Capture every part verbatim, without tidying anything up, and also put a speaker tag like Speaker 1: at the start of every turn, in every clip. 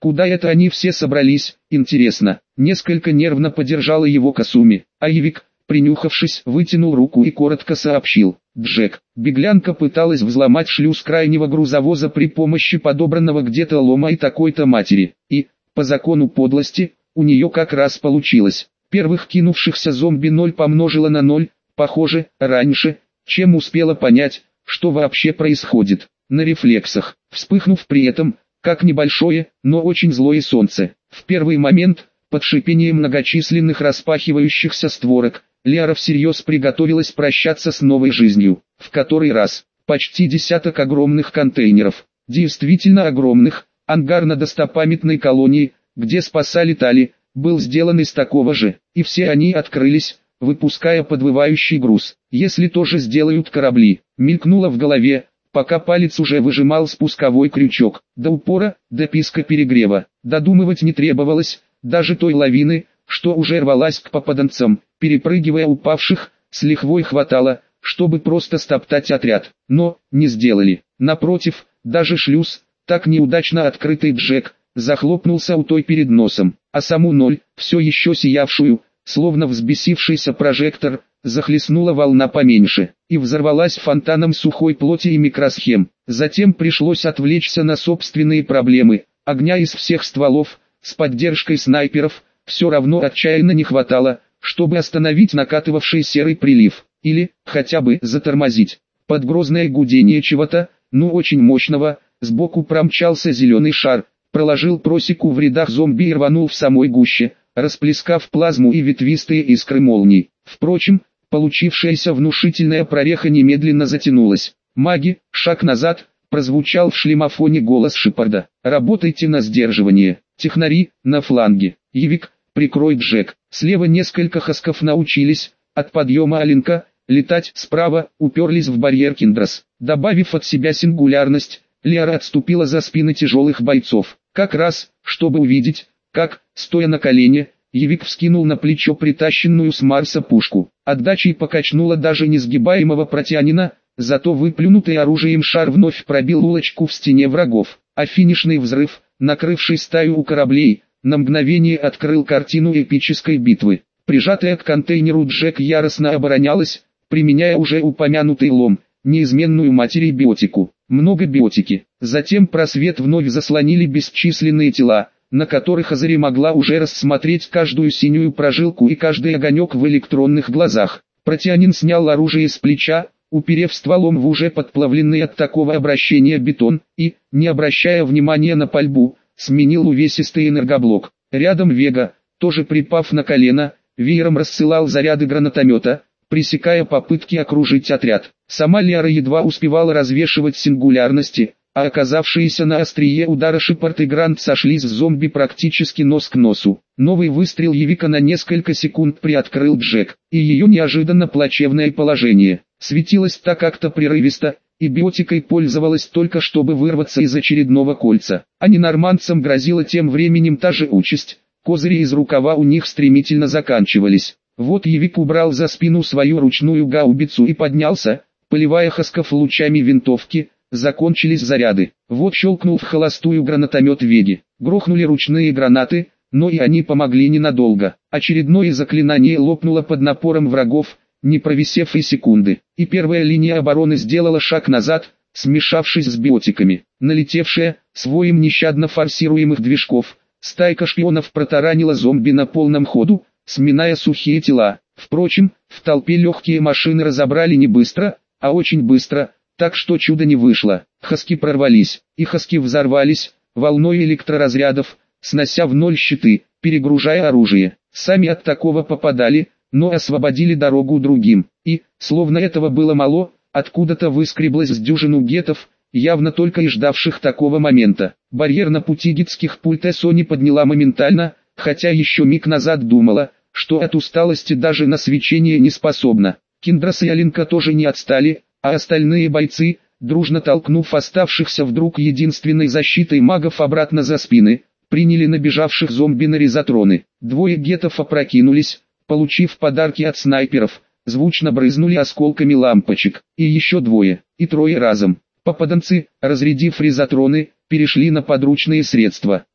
Speaker 1: Куда это они все собрались, интересно? Несколько нервно подержала его Касуми, а Явик, принюхавшись, вытянул руку и коротко сообщил: «Джек». Беглянка пыталась взломать шлюз крайнего грузовоза при помощи подобранного где-то лома и такой-то матери. И, по закону подлости, у нее как раз получилось. Первых кинувшихся зомби ноль помножила на ноль, похоже, раньше, чем успела понять, что вообще происходит. На рефлексах, вспыхнув при этом, как небольшое, но очень злое солнце. В первый момент, под шипение многочисленных распахивающихся створок, Лиара всерьез приготовилась прощаться с новой жизнью. В который раз, почти десяток огромных контейнеров, действительно огромных, ангар на достопамятной колонии, где спасали Тали, был сделан из такого же, и все они открылись, выпуская подвывающий груз. Если тоже сделают корабли, мелькнуло в голове, пока палец уже выжимал спусковой крючок. До упора, до писка перегрева, додумывать не требовалось, даже той лавины, что уже рвалась к попаданцам, перепрыгивая упавших, с лихвой хватало, чтобы просто стоптать отряд. Но, не сделали. Напротив, даже шлюз, так неудачно открытый Джек, захлопнулся у той перед носом, а саму ноль, все еще сиявшую, словно взбесившийся прожектор, захлестнула волна поменьше, и взорвалась фонтаном сухой плоти и микросхем. Затем пришлось отвлечься на собственные проблемы, огня из всех стволов, с поддержкой снайперов, все равно отчаянно не хватало, чтобы остановить накатывавший серый прилив, или, хотя бы, затормозить. Под грозное гудение чего-то, ну очень мощного, сбоку промчался зеленый шар, проложил просеку в рядах зомби и рванул в самой гуще, расплескав плазму и ветвистые искры молний. Впрочем, получившаяся внушительная прореха немедленно затянулась. «Маги, шаг назад!» — прозвучал в шлемофоне голос Шепарда. «Работайте на сдерживание. Технари, на фланге. Явик, прикрой Джек». Слева несколько хасков научились, от подъема Аленка, летать справа, уперлись в барьер Киндрас. Добавив от себя сингулярность, Лиара отступила за спины тяжелых бойцов, как раз, чтобы увидеть, как, стоя на колене, Явик вскинул на плечо притащенную с Марса пушку. Отдачей покачнула даже несгибаемого протянина, зато выплюнутый оружием шар вновь пробил улочку в стене врагов, а финишный взрыв, накрывший стаю у кораблей, на мгновение открыл картину эпической битвы. Прижатая к контейнеру Джек яростно оборонялась, применяя уже упомянутый лом, неизменную матерь биотику. Много биотики. Затем просвет вновь заслонили бесчисленные тела, на которых Азари могла уже рассмотреть каждую синюю прожилку и каждый огонек в электронных глазах. Протеанин снял оружие с плеча, уперев стволом в уже подплавленный от такого обращения бетон, и, не обращая внимания на пальбу, сменил увесистый энергоблок. Рядом Вега, тоже припав на колено, веером рассылал заряды гранатомета, пресекая попытки окружить отряд. Сама Лиара едва успевала развешивать сингулярности, а оказавшиеся на острие удара Шепард и Грант сошлись с зомби практически нос к носу. Новый выстрел Явика на несколько секунд приоткрыл Джек, и ее неожиданно плачевное положение. Светилась так как-то прерывисто, и биотикой пользовалась только чтобы вырваться из очередного кольца. А ненормандцам грозила тем временем та же участь, козыри из рукава у них стремительно заканчивались. Вот Явик убрал за спину свою ручную гаубицу и поднялся, поливая хасков лучами винтовки. Закончились заряды. Вот щелкнул в холостую гранатомет Веги. Грохнули ручные гранаты, но и они помогли ненадолго. Очередное заклинание лопнуло под напором врагов, не провисев и секунды. И первая линия обороны сделала шаг назад, смешавшись с биотиками. Налетевшая, с воем нещадно форсируемых движков, стайка шпионов протаранила зомби на полном ходу, сминая сухие тела. Впрочем, в толпе легкие машины разобрали не быстро, а очень быстро, так что чудо не вышло. Хаски прорвались, и хаски взорвались, волной электроразрядов, снося в ноль щиты, перегружая оружие. Сами от такого попадали, но освободили дорогу другим. И, словно этого было мало, откуда-то выскреблась с дюжину гетов, явно только и ждавших такого момента. Барьер на пути гетских пульт Сони подняла моментально, хотя еще миг назад думала, что от усталости даже на свечение не способна. Киндрас и Аленка тоже не отстали, а остальные бойцы, дружно толкнув оставшихся вдруг единственной защитой магов обратно за спины, приняли набежавших зомби на резотроны. Двое гетов опрокинулись, получив подарки от снайперов, звучно брызнули осколками лампочек, и еще двое, и трое разом. Попаданцы, разрядив резотроны, перешли на подручные средства.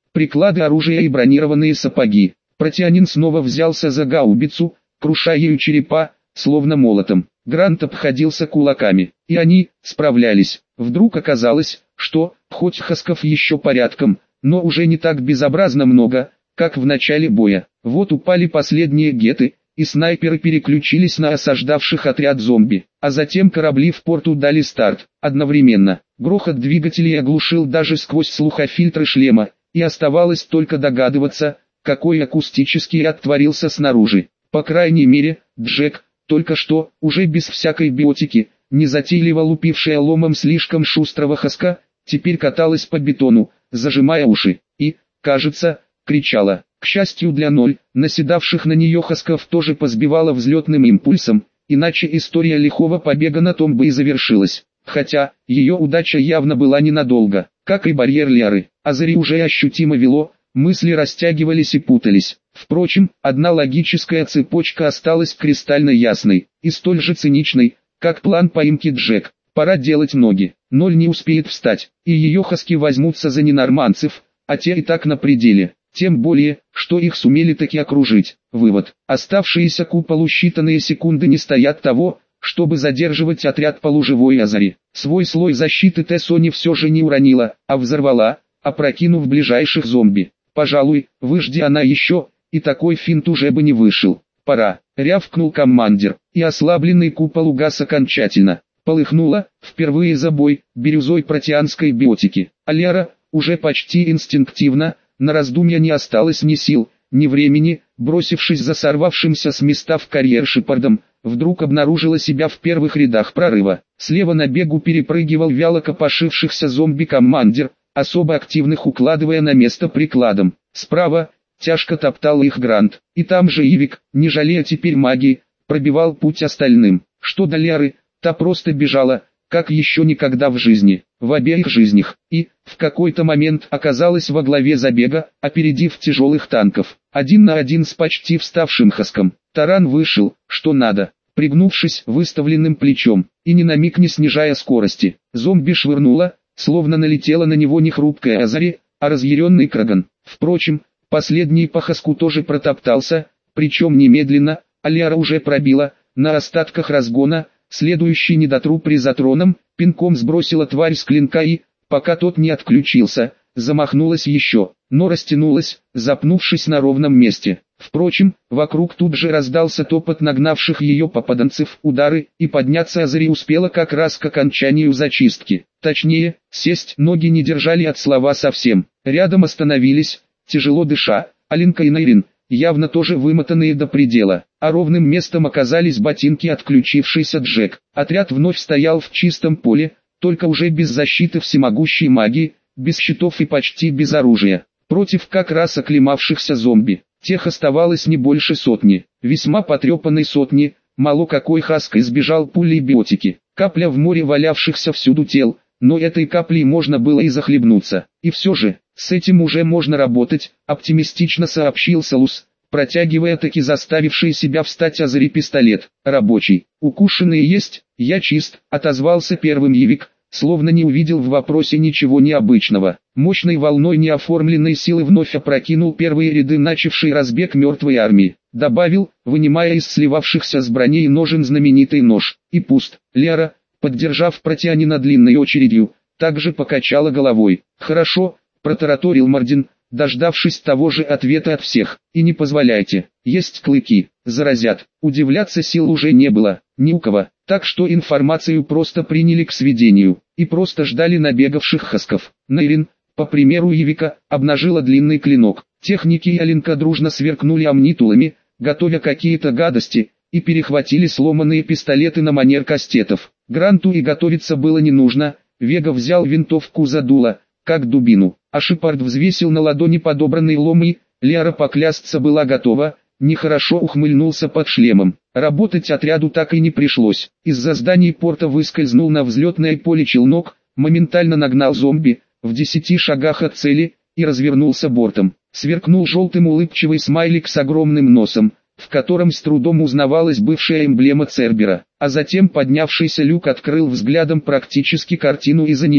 Speaker 1: приклады оружия и бронированные сапоги. Протянин снова взялся за гаубицу, круша ею черепа, словно молотом. Грант обходился кулаками, и они справлялись. Вдруг оказалось, что, хоть хасков еще порядком, но уже не так безобразно много, как в начале боя. Вот упали последние геты, и снайперы переключились на осаждавших отряд зомби, а затем корабли в порту дали старт. Одновременно, грохот двигателей оглушил даже сквозь слухофильтры шлема, и оставалось только догадываться, какой акустический ад творился снаружи. По крайней мере, Джек, только что, уже без всякой биотики, незатейливо лупившая ломом слишком шустрого хаска, теперь каталась по бетону, зажимая уши, и, кажется, кричала. К счастью для ноль, наседавших на нее хасков тоже позбивала взлетным импульсом, иначе история лихого побега на том бы и завершилась. Хотя, ее удача явно была ненадолго, как и барьер Лиары. Азари уже ощутимо вело, мысли растягивались и путались. Впрочем, одна логическая цепочка осталась кристально ясной, и столь же циничной, как план поимки Джек. Пора делать ноги. Ноль не успеет встать, и ее хаски возьмутся за ненорманцев, а те и так на пределе. Тем более, что их сумели таки окружить. Вывод. Оставшиеся куполу считанные секунды не стоят того, чтобы задерживать отряд полуживой Азари. Свой слой защиты Тессони все же не уронила, а взорвала, опрокинув ближайших зомби. Пожалуй, выжди она еще, и такой финт уже бы не вышел. Пора, рявкнул командир, и ослабленный купол угас окончательно. Полыхнуло, впервые за бой, бирюзой протеанской биотики. А Лиара, уже почти инстинктивно, на раздумья не осталось ни сил, ни времени, бросившись за сорвавшимся с места в карьер Шепардом, вдруг обнаружила себя в первых рядах прорыва. Слева на бегу перепрыгивал вяло копошившихся зомби-командир, особо активных укладывая на место прикладом. Справа, тяжко топтал их Грант, и там же Ивик, не жалея теперь магии, пробивал путь остальным. Что до Лиары, та просто бежала, как еще никогда в жизни, в обеих жизнях, и, в какой-то момент оказалась во главе забега, опередив тяжелых танков, один на один с почти вставшим хаском. Таран вышел, что надо, пригнувшись выставленным плечом, и ни на миг не снижая скорости. Зомби швырнула, словно налетела на него не хрупкая Азари, а разъяренный Краган. Впрочем, последний по хаску тоже протоптался, причем немедленно, а Лиара уже пробила, на остатках разгона, следующий недотруп призатроном, пинком сбросила тварь с клинка и, пока тот не отключился, замахнулась еще, но растянулась, запнувшись на ровном месте. Впрочем, вокруг тут же раздался топот нагнавших ее попаданцев, удары, и подняться Азари успела как раз к окончанию зачистки. Точнее, сесть ноги не держали от слова совсем. Рядом остановились, тяжело дыша, Алинка и Нейрин, явно тоже вымотанные до предела, а ровным местом оказались ботинки отключившийся Джек. Отряд вновь стоял в чистом поле, только уже без защиты всемогущей магии, без щитов и почти без оружия, против как раз оклемавшихся зомби. Тех оставалось не больше сотни, весьма потрепанной сотни, мало какой хаск избежал пулей биотики. Капля в море валявшихся всюду тел, но этой каплей можно было и захлебнуться. И все же, с этим уже можно работать, оптимистично сообщил Салус, протягивая таки заставивший себя встать Азари пистолет. Рабочий. Укушенные есть, я чист, отозвался первым Ивик, словно не увидел в вопросе ничего необычного. Мощной волной неоформленной силы вновь опрокинул первые ряды начавшей разбег мертвой армии. Добавил, вынимая из сливавшихся с броней ножен знаменитый нож. И пуст. Лиара, поддержав протянина длинной очередью, также покачала головой. Хорошо, протараторил Мардин, дождавшись того же ответа от всех. И не позволяйте, есть клыки, заразят. Удивляться сил уже не было, ни у кого, так что информацию просто приняли к сведению, и просто ждали набегавших хасков. Нейрин, по примеру Ивика, обнажила длинный клинок. Техники и Алинка дружно сверкнули амнитулами, готовя какие-то гадости, и перехватили сломанные пистолеты на манер кастетов. Гранту и готовиться было не нужно, Вега взял винтовку за дуло, как дубину, а Шепард взвесил на ладони подобранный лом и, Лиара поклясться была готова, нехорошо ухмыльнулся под шлемом. Работать отряду так и не пришлось. Из-за зданий порта выскользнул на взлетное поле челнок, моментально нагнал зомби, в десяти шагах от цели, и развернулся бортом. Сверкнул желтым улыбчивый смайлик с огромным носом, в котором с трудом узнавалась бывшая эмблема Цербера, а затем поднявшийся люк открыл взглядом практически картину из аниме.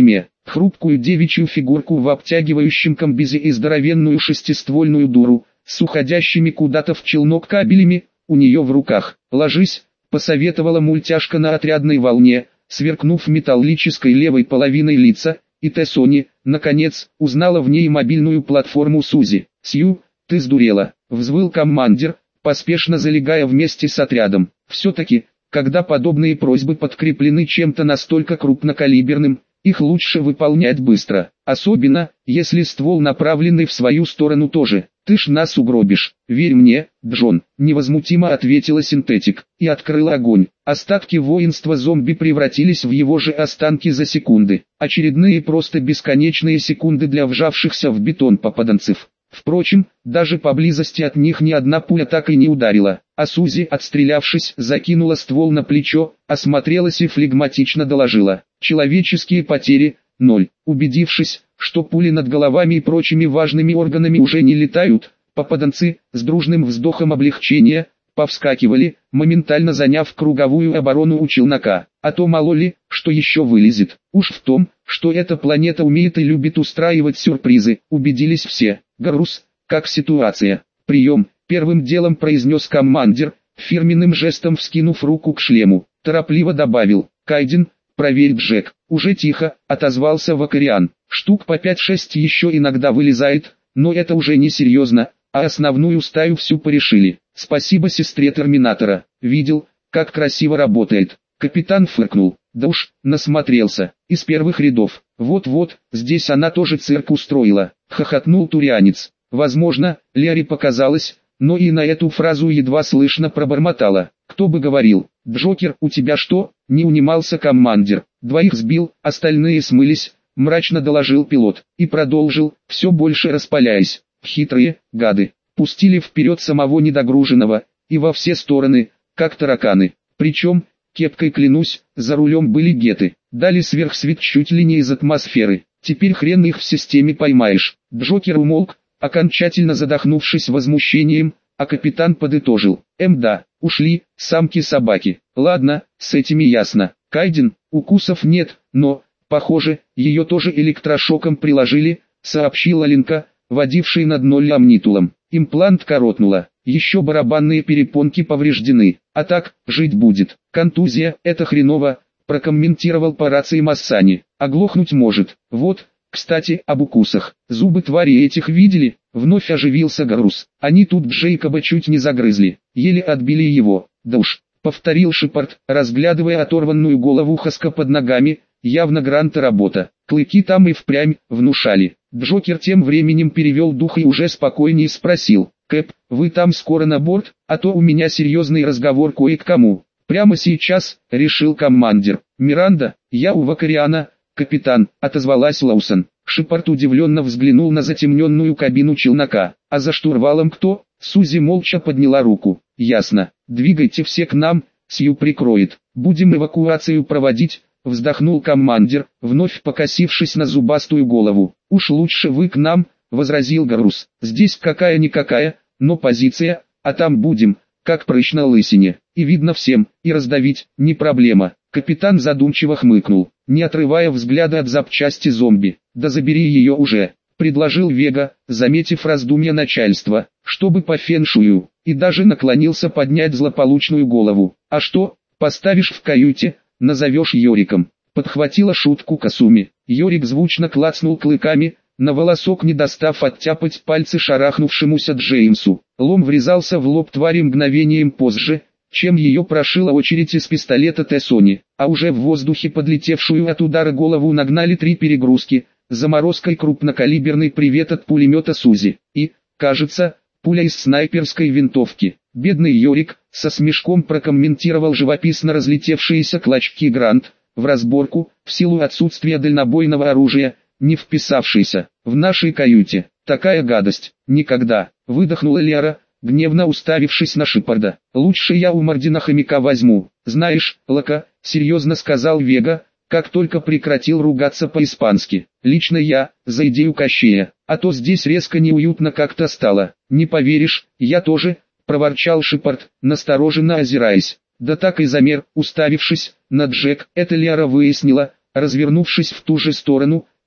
Speaker 1: хрупкую девичью фигурку в обтягивающем комбезе и здоровенную шестиствольную дуру, с уходящими куда-то в челнок кабелями, у нее в руках. «Ложись», — посоветовала мультяшка на отрядной волне, сверкнув металлической левой половиной лица, и Тессони, наконец, узнала в ней мобильную платформу Сузи. «Сью, ты сдурела», — взвыл командир, поспешно залегая вместе с отрядом. Все-таки, когда подобные просьбы подкреплены чем-то настолько крупнокалиберным, их лучше выполнять быстро, особенно, если ствол направленный в свою сторону тоже. «Ты ж нас угробишь, верь мне, Джон», — невозмутимо ответила синтетик, и открыла огонь. Остатки воинства зомби превратились в его же останки за секунды. Очередные просто бесконечные секунды для вжавшихся в бетон попаданцев. Впрочем, даже поблизости от них ни одна пуля так и не ударила, а Сузи, отстрелявшись, закинула ствол на плечо, осмотрелась и флегматично доложила: «Человеческие потери – ноль». Убедившись, что пули над головами и прочими важными органами уже не летают, попаданцы, с дружным вздохом облегчения, повскакивали, моментально заняв круговую оборону у челнока. А то мало ли, что еще вылезет. Уж в том, что эта планета умеет и любит устраивать сюрпризы, убедились все. «Гарус, как ситуация?» «Прием», — первым делом произнес командир, фирменным жестом вскинув руку к шлему. Торопливо добавил: «Кайден, проверь Джек». «Уже тихо», — отозвался Вакариан. «Штук по пять-шесть еще иногда вылезает, но это уже не серьезно, а основную стаю всю порешили. Спасибо сестре Терминатора. Видел, как красиво работает». Капитан фыркнул. «Да уж, насмотрелся. Из первых рядов. Вот-вот, здесь она тоже цирк устроила», — хохотнул турианец. Возможно, Лере показалось, но и на эту фразу едва слышно пробормотала: «Кто бы говорил, Джокер, у тебя что?» — не унимался командир. «Двоих сбил, остальные смылись», — мрачно доложил пилот, и продолжил, все больше распаляясь. «Хитрые, гады, пустили вперед самого недогруженного, и во все стороны, как тараканы. Причем, кепкой клянусь, за рулем были геты, дали сверхсвет чуть ли не из атмосферы. Теперь хрен их в системе поймаешь». Джокер умолк, окончательно задохнувшись возмущением, а капитан подытожил: «Эм да, ушли, самки-собаки. Ладно, с этими ясно. Кайден, укусов нет, но, похоже, ее тоже электрошоком приложили», — сообщила Ленка, водивший над ноль амнитулом. «Имплант коротнуло, еще барабанные перепонки повреждены, а так, жить будет. Контузия — это хреново», — прокомментировал по рации Массани. «Оглохнуть может. Вот, кстати, об укусах. Зубы твари этих видели?» Вновь оживился Гарус. «Они тут Джейкоба чуть не загрызли, еле отбили его». «Да уж», — повторил Шепард, разглядывая оторванную голову Хаска под ногами, явно Гранта работа. Клыки там и впрямь внушали. Джокер тем временем перевел дух и уже спокойнее спросил: «Кэп, вы там скоро на борт, а то у меня серьезный разговор кое к кому». «Прямо сейчас», — решил командир. «Миранда, я у Вакариана». «Капитан», — отозвалась Лаусон. Шепард удивленно взглянул на затемненную кабину челнока. «А за штурвалом кто?» Сузи молча подняла руку. «Ясно. Двигайте все к нам, Сью прикроет. Будем эвакуацию проводить», — вздохнул командир, вновь покосившись на зубастую голову. «Уж лучше вы к нам», — возразил Гарус. «Здесь какая-никакая, но позиция, а там будем, как прыщ на лысине. И видно всем, и раздавить, не проблема». Капитан задумчиво хмыкнул, не отрывая взгляда от запчасти зомби. «Да забери ее уже», — предложил Вега, заметив раздумья начальства, чтобы по феншую, и даже наклонился поднять злополучную голову. «А что, поставишь в каюте, назовешь Йориком», — подхватила шутку Касуми. Йорик звучно клацнул клыками, на волосок не достав оттяпать пальцы шарахнувшемуся Джеймсу. Лом врезался в лоб твари мгновением позже, чем ее прошила очередь из пистолета Тессони, а уже в воздухе подлетевшую от удара голову нагнали три перегрузки, заморозкой крупнокалиберный привет от пулемета Сузи, и, кажется, пуля из снайперской винтовки. Бедный Йорик, со смешком прокомментировал живописно разлетевшиеся клочки Грант, в разборку, в силу отсутствия дальнобойного оружия, не вписавшийся. «В нашей каюте, такая гадость, никогда», — выдохнула Лера, гневно уставившись на Шепарда. «Лучше я у Мардина хомяка возьму. Знаешь, Лока», — серьезно сказал Вега, как только прекратил ругаться по-испански. «Лично я, за идею Кощея, а то здесь резко неуютно как-то стало». «Не поверишь, я тоже», — проворчал Шепард, настороженно озираясь. Да так и замер, уставившись на Джек. Это Лера выяснила, развернувшись в ту же сторону,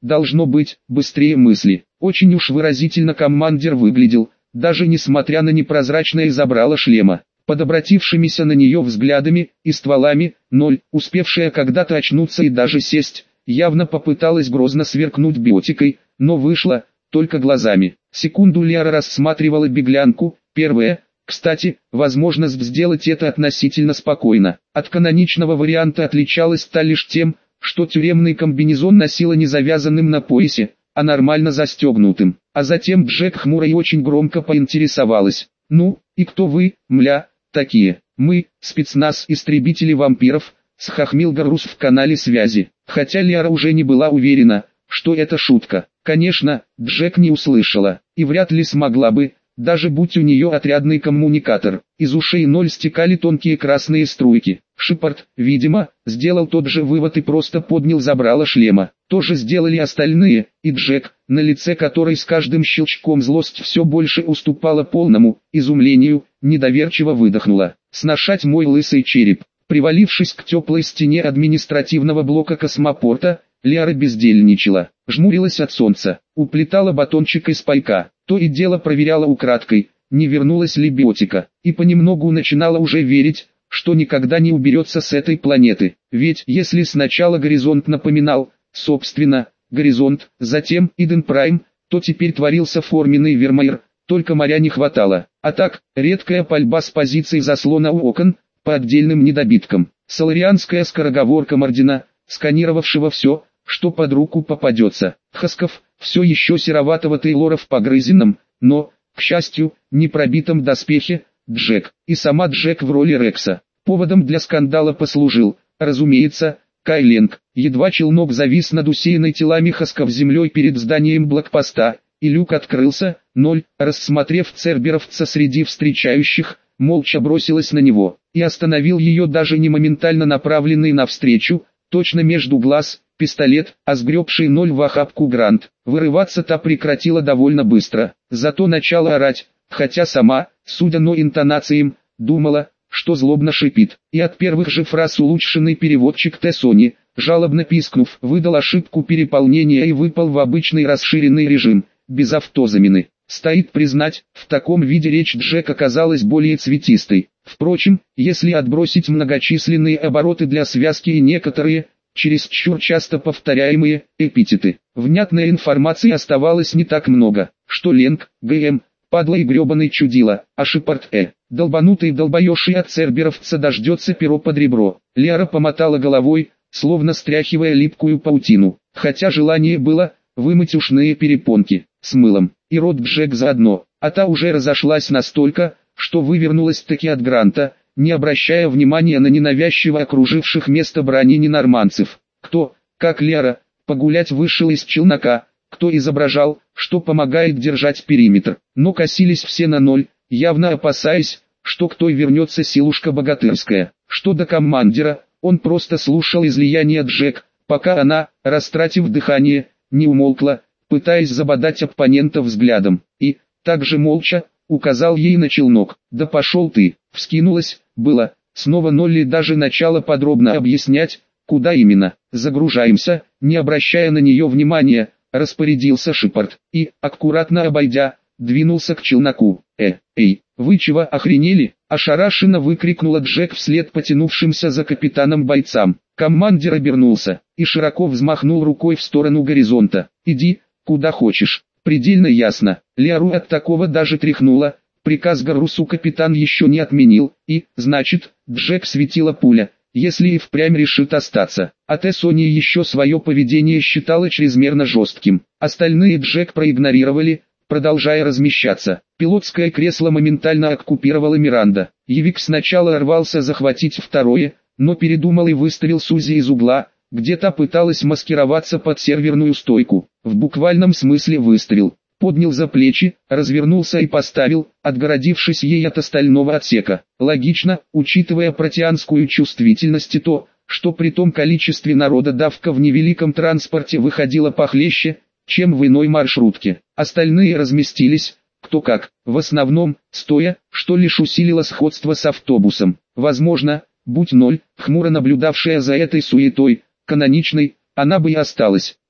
Speaker 1: должно быть, быстрее мысли. Очень уж выразительно командир выглядел, даже несмотря на непрозрачное забрало шлема. Под обратившимися на нее взглядами и стволами, ноль, успевшая когда-то очнуться и даже сесть, явно попыталась грозно сверкнуть биотикой, но вышла только глазами. Секунду Лиара рассматривала беглянку, первая, кстати, возможность сделать это относительно спокойно. От каноничного варианта отличалась та лишь тем, что тюремный комбинезон носила не завязанным на поясе, а нормально застегнутым. А затем Джек хмуро и очень громко поинтересовалась: «Ну, и кто вы, мля, такие?» «Мы, спецназ истребители вампиров», — схохмил Гарус в канале связи. Хотя Лиара уже не была уверена, что это шутка. Конечно, Джек не услышала, и вряд ли смогла бы, даже будь у нее отрядный коммуникатор. Из ушей ноль стекали тонкие красные струйки. Шепард, видимо, сделал тот же вывод и просто поднял забрало шлема. То же сделали остальные, и Джек, на лице которой с каждым щелчком злость все больше уступала полному изумлению, недоверчиво выдохнула: «Сношать мой лысый череп». Привалившись к теплой стене административного блока космопорта, Лиара бездельничала, жмурилась от солнца, уплетала батончик из пайка, то и дело проверяла украдкой, не вернулась ли биотика, и понемногу начинала уже верить, что никогда не уберется с этой планеты. Ведь если сначала Горизонт напоминал, собственно, Горизонт, затем Иден Прайм, то теперь творился форменный Вермеер, только моря не хватало. А так, редкая пальба с позиций заслона у окон, по отдельным недобиткам. Соларианская скороговорка Мардина, сканировавшего все, что под руку попадется. Хасков, все еще сероватого Тейлора в погрызенном, но, к счастью, не пробитом доспехе, Джек, и сама Джек в роли Рекса. Поводом для скандала послужил, разумеется, Кайленг. Едва челнок завис над усеянной телами Хасков землей перед зданием блокпоста, и люк открылся, ноль, рассмотрев церберовца среди встречающих, молча бросилась на него, и остановил ее даже не моментально направленный навстречу, точно между глаз, пистолет, а сгребший ноль в охапку Грант. Вырываться та прекратила довольно быстро, зато начала орать, хотя сама, судя по интонациям, думала, что злобно шипит. И от первых же фраз улучшенный переводчик Тессони, жалобно пискнув, выдал ошибку переполнения и выпал в обычный расширенный режим, без автозамены. Стоит признать, в таком виде речь Джек оказалась более цветистой. Впрочем, если отбросить многочисленные обороты для связки и некоторые, чересчур часто повторяемые, эпитеты, внятной информации оставалось не так много. Что Ленг, ГМ, падла и гребаный чудила, а Шепард Э, долбанутый долбоеший от церберовца дождется перо под ребро. Лиара помотала головой, словно стряхивая липкую паутину, хотя желание было вымыть ушные перепонки с мылом, и рот Джек заодно, а та уже разошлась настолько, что вывернулась-таки от Гранта, не обращая внимания на ненавязчиво окруживших место брани ненорманцев. Кто, как Лиара, погулять вышел из челнока, кто изображал, что помогает держать периметр, но косились все на ноль, явно опасаясь, что к той вернется силушка богатырская. Что до командира, он просто слушал излияние Джек, пока она, растратив дыхание, не умолкла, пытаясь забодать оппонента взглядом, и, также молча, указал ей на челнок. «Да пошел ты!» Вскинулась, было, снова Нолли даже начала подробно объяснять, куда именно. «Загружаемся», не обращая на нее внимания, распорядился Шепард, и, аккуратно обойдя, двинулся к челноку. «Э, эй, вы чего охренели?» Ошарашенно выкрикнула Джек вслед потянувшимся за капитаном бойцам. Командир обернулся и широко взмахнул рукой в сторону горизонта. «Иди, куда хочешь». Предельно ясно, Лиару от такого даже тряхнуло, приказ Гарусу капитан еще не отменил, и, значит, Джек светила пуля, если и впрямь решит остаться. А Тессони еще свое поведение считала чрезмерно жестким. Остальные Джек проигнорировали, продолжая размещаться. Пилотское кресло моментально оккупировала Миранда. Явик сначала рвался захватить второе, но передумал и выставил Сузи из угла, где та пыталась маскироваться под серверную стойку. В буквальном смысле выставил, поднял за плечи, развернулся и поставил, отгородившись ей от остального отсека. Логично, учитывая протеанскую чувствительность и то, что при том количестве народа давка в невеликом транспорте выходила похлеще, чем в иной маршрутке. Остальные разместились, кто как, в основном, стоя, что лишь усилило сходство с автобусом. Возможно, будь ноль, хмуро наблюдавшая за этой суетой, каноничной, она бы и осталась.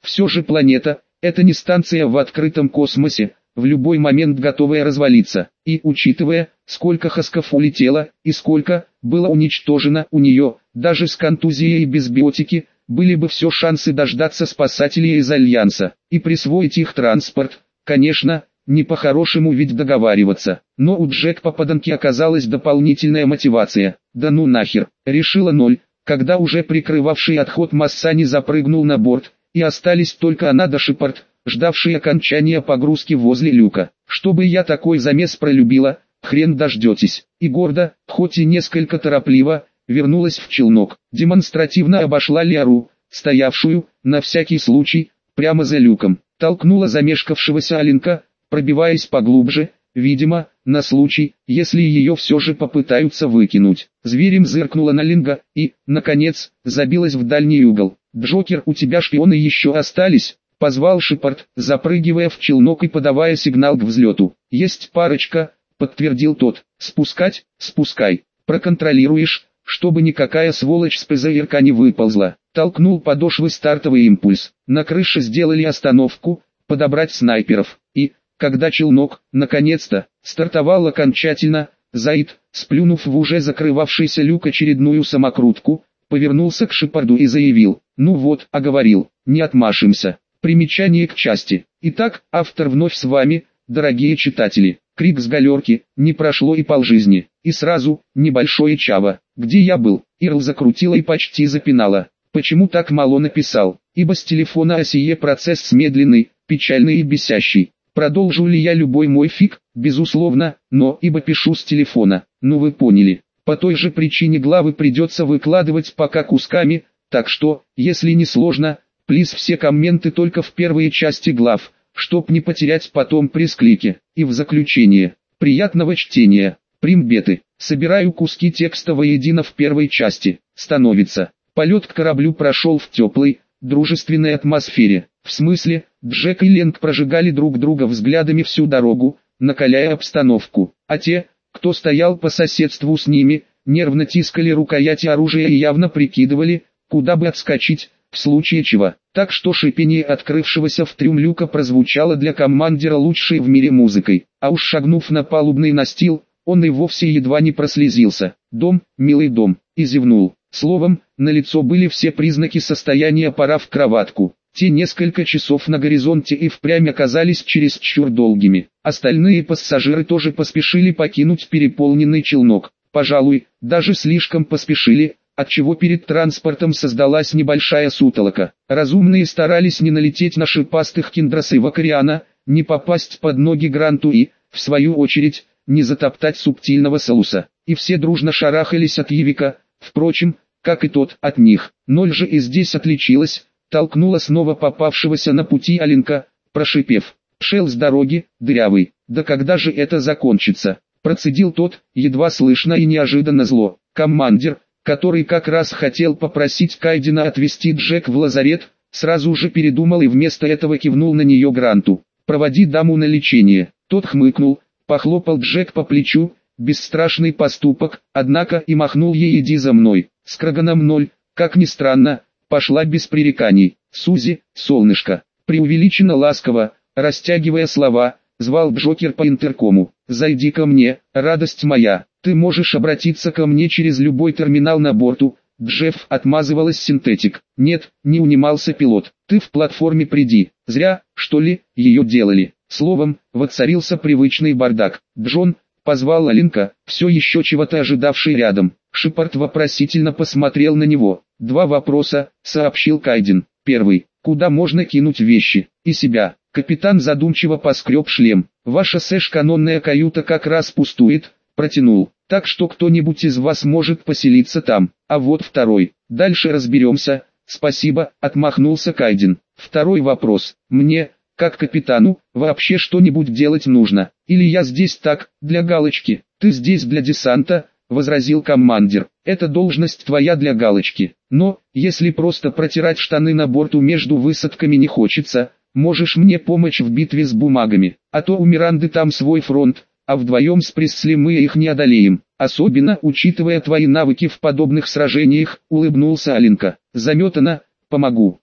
Speaker 1: Все же планета – это не станция в открытом космосе, в любой момент готовая развалиться. И учитывая, сколько хасков улетело и сколько было уничтожено у нее, даже с контузией и без биотики, были бы все шансы дождаться спасателей из Альянса и присвоить их транспорт. Конечно, не по-хорошему ведь договариваться, но у Джек-попаданки оказалась дополнительная мотивация. Да ну нахер, решила ноль, когда уже прикрывавший отход Массани запрыгнул на борт, и остались только она да Шепард, ждавший окончания погрузки возле люка. Чтобы я такой замес пролюбила, хрен дождетесь. И гордо, хоть и несколько торопливо, вернулась в челнок. Демонстративно обошла Лиару, стоявшую, на всякий случай, прямо за люком. Толкнула замешкавшегося Аленка, пробиваясь поглубже, видимо, на случай, если ее все же попытаются выкинуть. Зверем зыркнула на Линга и, наконец, забилась в дальний угол. «Джокер, у тебя шпионы еще остались?» — позвал Шепард, запрыгивая в челнок и подавая сигнал к взлету. «Есть парочка», — подтвердил тот. «Спускать? Спускай. Проконтролируешь, чтобы никакая сволочь с ПЗРК не выползла». Толкнул подошвы стартовый импульс. На крыше сделали остановку, подобрать снайперов. И, когда челнок, наконец-то, стартовал окончательно, Заид, сплюнув в уже закрывавшийся люк очередную самокрутку, повернулся к Шепарду и заявил: «Ну вот, а говорил, не отмашемся». Примечание к части. Итак, автор вновь с вами, дорогие читатели. Крик с галерки, не прошло и полжизни. И сразу, небольшое чава. Где я был? Ирл закрутила и почти запинала. Почему так мало написал? Ибо с телефона осие процесс медленный, печальный и бесящий. Продолжу ли я любой мой фиг? Безусловно, но ибо пишу с телефона. Ну вы поняли. По той же причине главы придется выкладывать пока кусками, так что, если не сложно, плиз все комменты только в первые части глав, чтоб не потерять потом при склике. И в заключение, приятного чтения. Примбеты. Собираю куски текста воедино в первой части. Становится. Полет к кораблю прошел в теплой, дружественной атмосфере. В смысле, Джек и Ленг прожигали друг друга взглядами всю дорогу, накаляя обстановку. А те, кто стоял по соседству с ними, нервно тискали рукояти оружия и явно прикидывали, куда бы отскочить, в случае чего. Так что шипение открывшегося в трюм люка прозвучало для командира лучшей в мире музыкой. А уж шагнув на палубный настил, он и вовсе едва не прослезился. «Дом, милый дом», и зевнул. Словом, налицо были все признаки состояния «пора в кроватку». Те несколько часов на горизонте и впрямь оказались чересчур долгими. Остальные пассажиры тоже поспешили покинуть переполненный челнок. Пожалуй, даже слишком поспешили, отчего перед транспортом создалась небольшая сутолока. Разумные старались не налететь на шипастых Киндраса и Вакариана, не попасть под ноги Гранту и, в свою очередь, не затоптать субтильного Салуса. И все дружно шарахались от Явика, впрочем, как и тот от них. Ноль же и здесь отличилась, толкнула снова попавшегося на пути Аленка, прошипев: «Шел с дороги, дырявый, да когда же это закончится?» Процедил тот, едва слышно и неожиданно зло. Командир, который как раз хотел попросить Кайдена отвезти Джек в лазарет, сразу же передумал и вместо этого кивнул на нее Гранту. «Проводи даму на лечение». Тот хмыкнул, похлопал Джек по плечу, бесстрашный поступок, однако и махнул ей: «Иди за мной». С Краганом ноль, как ни странно, пошла без пререканий. «Сузи, солнышко», преувеличенно ласково, растягивая слова, звал Джокер по интеркому. «Зайди ко мне, радость моя, ты можешь обратиться ко мне через любой терминал на борту». Джефф, отмазывалась синтетик. «Нет», не унимался пилот, «ты в платформе приди». Зря, что ли, ее делали. Словом, воцарился привычный бардак. «Джон», позвал Аленка, все еще чего-то ожидавший рядом. Шепард вопросительно посмотрел на него. «Два вопроса», сообщил Кайден. «Первый, куда можно кинуть вещи?» «И себя». Капитан задумчиво поскреб шлем. «Ваша сэш-канонная каюта как раз пустует», протянул. «Так что кто-нибудь из вас может поселиться там. А вот второй. Дальше разберемся». «Спасибо», отмахнулся Кайден. «Второй вопрос. Мне, как капитану, вообще что-нибудь делать нужно? Или я здесь так, для галочки?» «Ты здесь для десанта», возразил командир. «Это должность твоя для галочки. Но, если просто протирать штаны на борту между высадками не хочется, можешь мне помочь в битве с бумагами. А то у Миранды там свой фронт, а вдвоем с Пресли мы их не одолеем. Особенно, учитывая твои навыки в подобных сражениях», улыбнулся Аленка. «Заметано, помогу».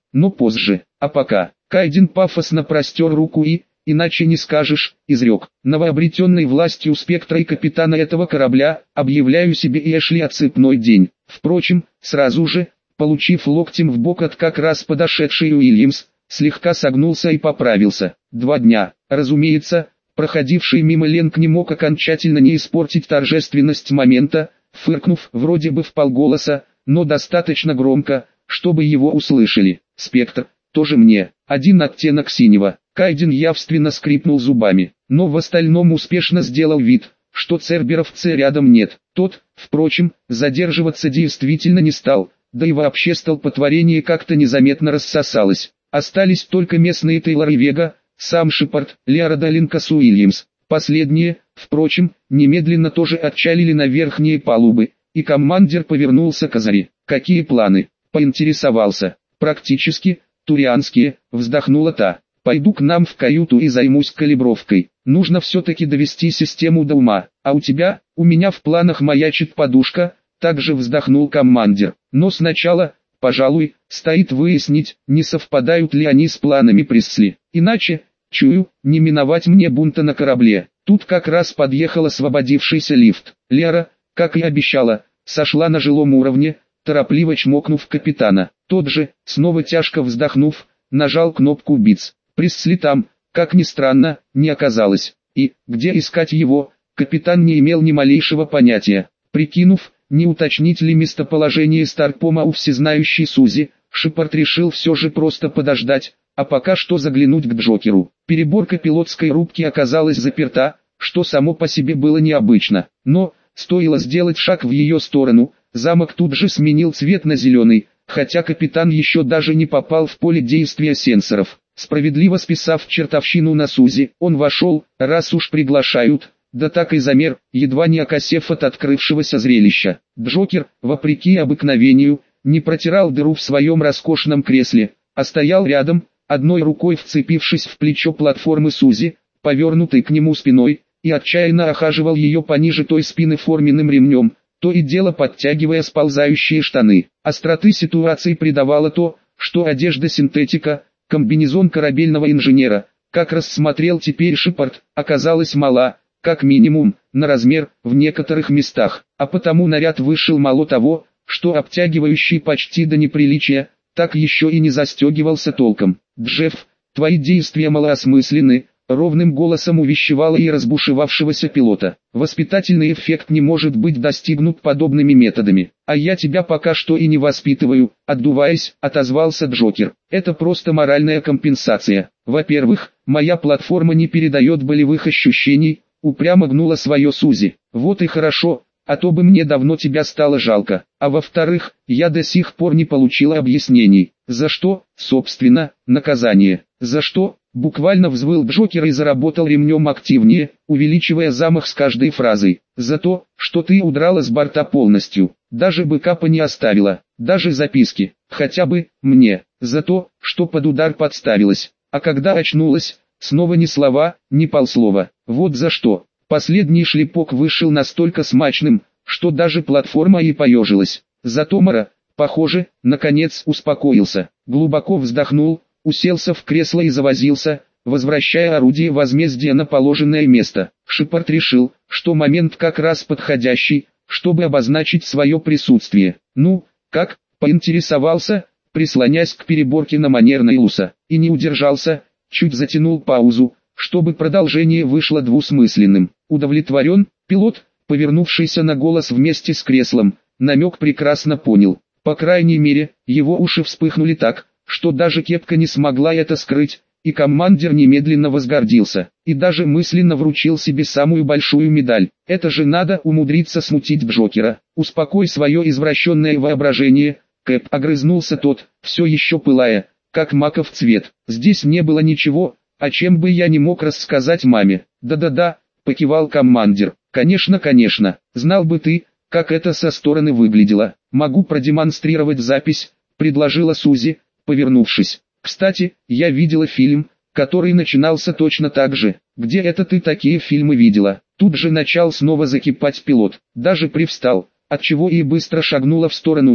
Speaker 1: но позже. А пока, Кайден пафосно простер руку и, иначе не скажешь, изрек: новообретенной властью спектра и капитана этого корабля, объявляю себе и Эшли отцепной день. Впрочем, сразу же, получив локтем в бок от как раз подошедшей Уильямс, слегка согнулся и поправился. Два дня, разумеется, проходивший мимо Ленк не мог окончательно не испортить торжественность момента, фыркнув вроде бы вполголоса, но достаточно громко, чтобы его услышали. Спектр, тоже мне, один оттенок синего. Кайден явственно скрипнул зубами, но в остальном успешно сделал вид, что церберовца рядом нет. Тот, впрочем, задерживаться действительно не стал, да и вообще столпотворение как-то незаметно рассосалось. Остались только местные Тейлор и Вега, сам Шепард, Леорада Линкас Уильямс. Последние, впрочем, немедленно тоже отчалили на верхние палубы, и командир повернулся к Азаре. «Какие планы?» — поинтересовался. «Практически, турианские», — вздохнула та. «Пойду к нам в каюту и займусь калибровкой. Нужно все-таки довести систему до ума. А у тебя?» «У меня в планах маячит подушка», — также вздохнул командир. «Но сначала, пожалуй, стоит выяснить, не совпадают ли они с планами Пресли. Иначе, чую, не миновать мне бунта на корабле». Тут как раз подъехал освободившийся лифт. Лера, как и обещала, сошла на жилом уровне, торопливо чмокнув капитана. Тот же, снова тяжко вздохнув, нажал кнопку «Биц». Пресли там, как ни странно, не оказалось. И, где искать его, капитан не имел ни малейшего понятия. Прикинув, не уточнить ли местоположение Старпома у всезнающей Сузи, Шепард решил все же просто подождать, а пока что заглянуть к Джокеру. Переборка пилотской рубки оказалась заперта, что само по себе было необычно. Но, стоило сделать шаг в ее сторону, замок тут же сменил цвет на зеленый, хотя капитан еще даже не попал в поле действия сенсоров. Справедливо списав чертовщину на Сузи, он вошел, раз уж приглашают, да так и замер, едва не окосев от открывшегося зрелища. Джокер, вопреки обыкновению, не протирал дыру в своем роскошном кресле, а стоял рядом, одной рукой вцепившись в плечо платформы Сузи, повернутой к нему спиной, и отчаянно охаживал ее пониже той спины форменным ремнем, то и дело подтягивая сползающие штаны. Остроты ситуации придавало то, что одежда синтетика, комбинезон корабельного инженера, как рассмотрел теперь Шепард, оказалась мала, как минимум, на размер, в некоторых местах, а потому наряд вышел мало того, что обтягивающий почти до неприличия, так еще и не застегивался толком. «Джефф, твои действия малоосмысленны», — ровным голосом увещевала и разбушевавшегося пилота. «Воспитательный эффект не может быть достигнут подобными методами. А я тебя пока что и не воспитываю», — отдуваясь, отозвался Джокер. «Это просто моральная компенсация. Во-первых, моя платформа не передает болевых ощущений», — упрямо гнула свое Сузи. «Вот и хорошо, а то бы мне давно тебя стало жалко. А во-вторых, я до сих пор не получила объяснений. За что, собственно, наказание? За что?» Буквально взвыл Джокер и заработал ремнем активнее, увеличивая замах с каждой фразой. «За то, что ты удрала с борта полностью. Даже бэкапа не оставила, даже записки, хотя бы, мне. За то, что под удар подставилась. А когда очнулась, снова ни слова, ни полслова. Вот за что». Последний шлепок вышел настолько смачным, что даже платформа и поежилась. Зато Мара, похоже, наконец успокоился. Глубоко вздохнул, уселся в кресло и завозился, возвращая орудие возмездия на положенное место. Шепард решил, что момент как раз подходящий, чтобы обозначить свое присутствие. «Ну, как?» — поинтересовался, прислонясь к переборке на манер Нейлуса, и не удержался, чуть затянул паузу, чтобы продолжение вышло двусмысленным. Удовлетворен, пилот, повернувшийся на голос вместе с креслом, намек прекрасно понял. По крайней мере, его уши вспыхнули так, что даже кепка не смогла это скрыть, и командир немедленно возгордился, и даже мысленно вручил себе самую большую медаль. Это же надо умудриться смутить Джокера. «Успокой свое извращенное воображение», — Кэп, огрызнулся тот, все еще пылая, как маков цвет. «Здесь не было ничего, о чем бы я не мог рассказать маме». «Да-да-да», — покивал командир. «Конечно, конечно, знал бы ты, как это со стороны выглядело. Могу продемонстрировать запись», — предложила Сузи, повернувшись. «Кстати, я видела фильм, который начинался точно так же. Где это ты такие фильмы видела?» Тут же начал снова закипать пилот. Даже привстал, отчего и быстро шагнула в сторону и,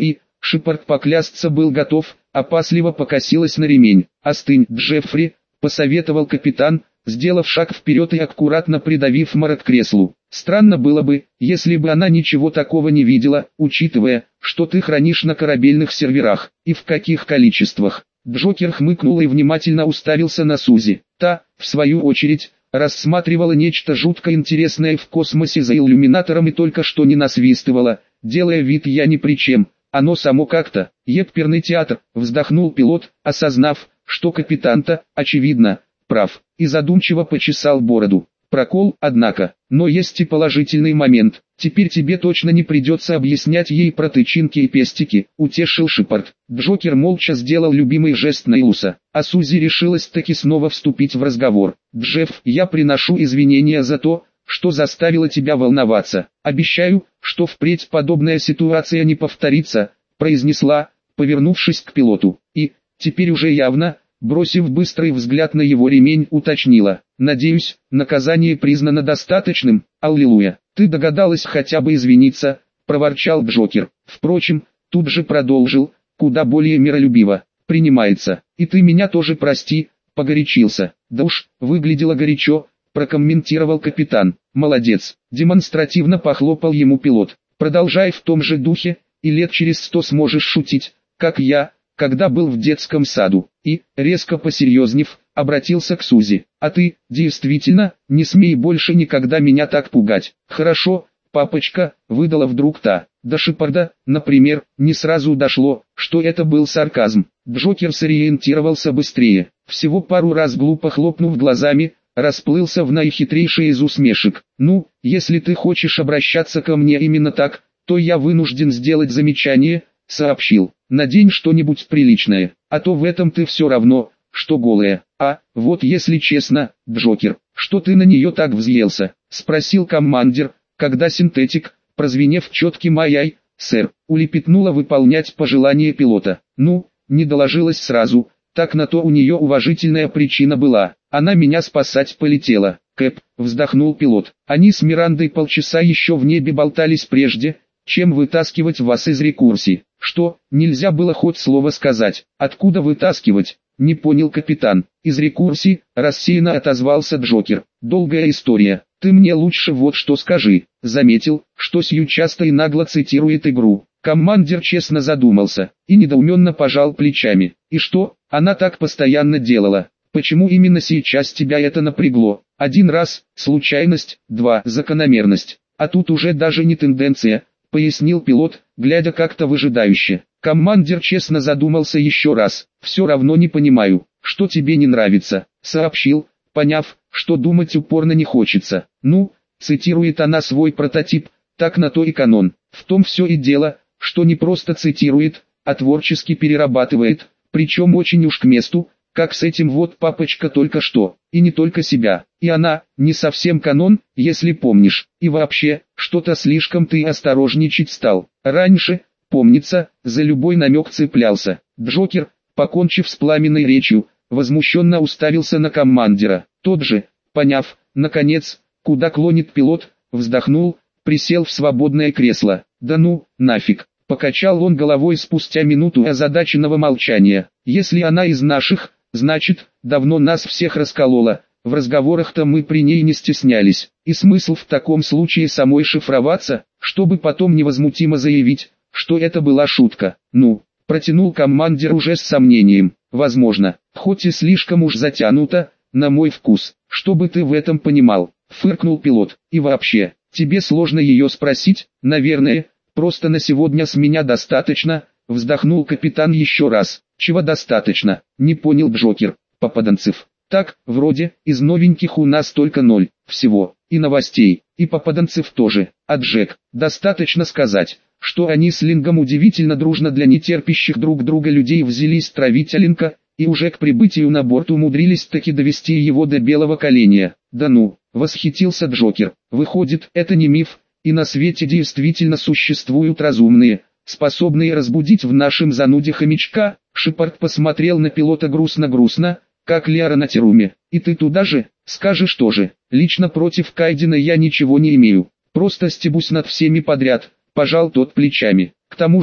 Speaker 1: Шепард поклясться был готов, опасливо покосилась на ремень. «Остынь, Джеффри», — посоветовал капитан, сделав шаг вперед и аккуратно придавив Мара к креслу. «Странно было бы, если бы она ничего такого не видела, учитывая, что ты хранишь на корабельных серверах, и в каких количествах». Джокер хмыкнул и внимательно уставился на Сузи. Та, в свою очередь, рассматривала нечто жутко интересное в космосе за иллюминатором и только что не насвистывала, делая вид «я ни при чем». Оно само как-то, еперный театр, вздохнул пилот, осознав, что капитан-то, очевидно, прав, и задумчиво почесал бороду. Прокол, однако, но есть и положительный момент. Теперь тебе точно не придется объяснять ей про тычинки и пестики, утешил Шепард. Джокер молча сделал любимый жест Нейлуса, а Сузи решилась таки снова вступить в разговор. «Джефф, я приношу извинения за то, что заставила тебя волноваться. Обещаю, что впредь подобная ситуация не повторится», произнесла, повернувшись к пилоту. И, теперь уже явно, бросив быстрый взгляд на его ремень, уточнила: «Надеюсь, наказание признано достаточным, аллилуйя». «Ты догадалась хотя бы извиниться», — проворчал Джокер. Впрочем, тут же продолжил, куда более миролюбиво: «Принимается. И ты меня тоже прости», — погорячился. «Да уж, выглядело горячо», — прокомментировал капитан. «Молодец», — демонстративно похлопал ему пилот. «Продолжай в том же духе, и лет через сто сможешь шутить, как я, когда был в детском саду». И, резко посерьезнев, обратился к Сузи: «А ты, действительно, не смей больше никогда меня так пугать». «Хорошо, папочка», — выдала вдруг та. До Шепарда, например, не сразу дошло, что это был сарказм. Джокер сориентировался быстрее. Всего пару раз глупо хлопнув глазами, расплылся в наихитрейшей из усмешек. «Ну, если ты хочешь обращаться ко мне именно так, то я вынужден сделать замечание», — сообщил. «Надень что-нибудь приличное, а то в этом ты все равно, что голая». «А, вот если честно, Джокер, что ты на нее так взъелся?» — спросил командир, когда синтетик, прозвенев четким «ай-ай, сэр», улепетнула выполнять пожелание пилота. «Ну, не доложилась сразу, так на то у нее уважительная причина была. Она меня спасать полетела». «Кэп», — вздохнул пилот, — «они с Мирандой полчаса еще в небе болтались прежде, чем вытаскивать вас из рекурсии». «Что, нельзя было хоть слово сказать?» «Откуда вытаскивать?» — не понял капитан. «Из рекурсии», — рассеянно отозвался Джокер. «Долгая история. Ты мне лучше вот что скажи». Заметил, что Сью часто и нагло цитирует игру. Командир честно задумался и недоуменно пожал плечами. «И что, она так постоянно делала? Почему именно сейчас тебя это напрягло? Один раз — случайность, два — закономерность, а тут уже даже не тенденция», — пояснил пилот, глядя как-то выжидающе. Командир честно задумался еще раз. «Все равно не понимаю, что тебе не нравится», — сообщил, поняв, что думать упорно не хочется. «Ну, цитирует она свой прототип, так на то и канон. В том все и дело, что не просто цитирует, а творчески перерабатывает, причем очень уж к месту, как с этим вот папочка только что, и не только себя. И она, не совсем канон, если помнишь, и вообще, что-то слишком ты осторожничать стал. Раньше, помнится, за любой намек цеплялся». Джокер, покончив с пламенной речью, возмущенно уставился на командира. Тот же, поняв, наконец, куда клонит пилот, вздохнул, присел в свободное кресло. «Да ну, нафиг», — покачал он головой спустя минуту озадаченного молчания. «Если она из наших, значит, давно нас всех расколола. В разговорах-то мы при ней не стеснялись. И смысл в таком случае самой шифроваться, чтобы потом невозмутимо заявить, что это была шутка». «Ну», — протянул командир уже с сомнением, — «возможно, хоть и слишком уж затянуто, на мой вкус. Чтобы ты в этом понимал», — фыркнул пилот. «И вообще, тебе сложно ее спросить, наверное, просто на сегодня с меня достаточно», — вздохнул капитан еще раз. «Чего достаточно?» — не понял Джокер. «Попаданцев». «Так, вроде, из новеньких у нас только ноль, всего, и новостей, и попаданцев тоже. А Джек, достаточно сказать, что они с Лингом удивительно дружно для нетерпящих друг друга людей взялись травить Алинка, и уже к прибытию на борт умудрились таки довести его до белого коленя». «Да ну», — восхитился Джокер, — «выходит, это не миф, и на свете действительно существуют разумные, способные разбудить в нашем зануде хомячка». Шепард посмотрел на пилота грустно-грустно, как Лиара на Теруме. «И ты туда же, скажешь тоже. Лично против Кайдена я ничего не имею, просто стебусь над всеми подряд», — пожал тот плечами. «К тому же,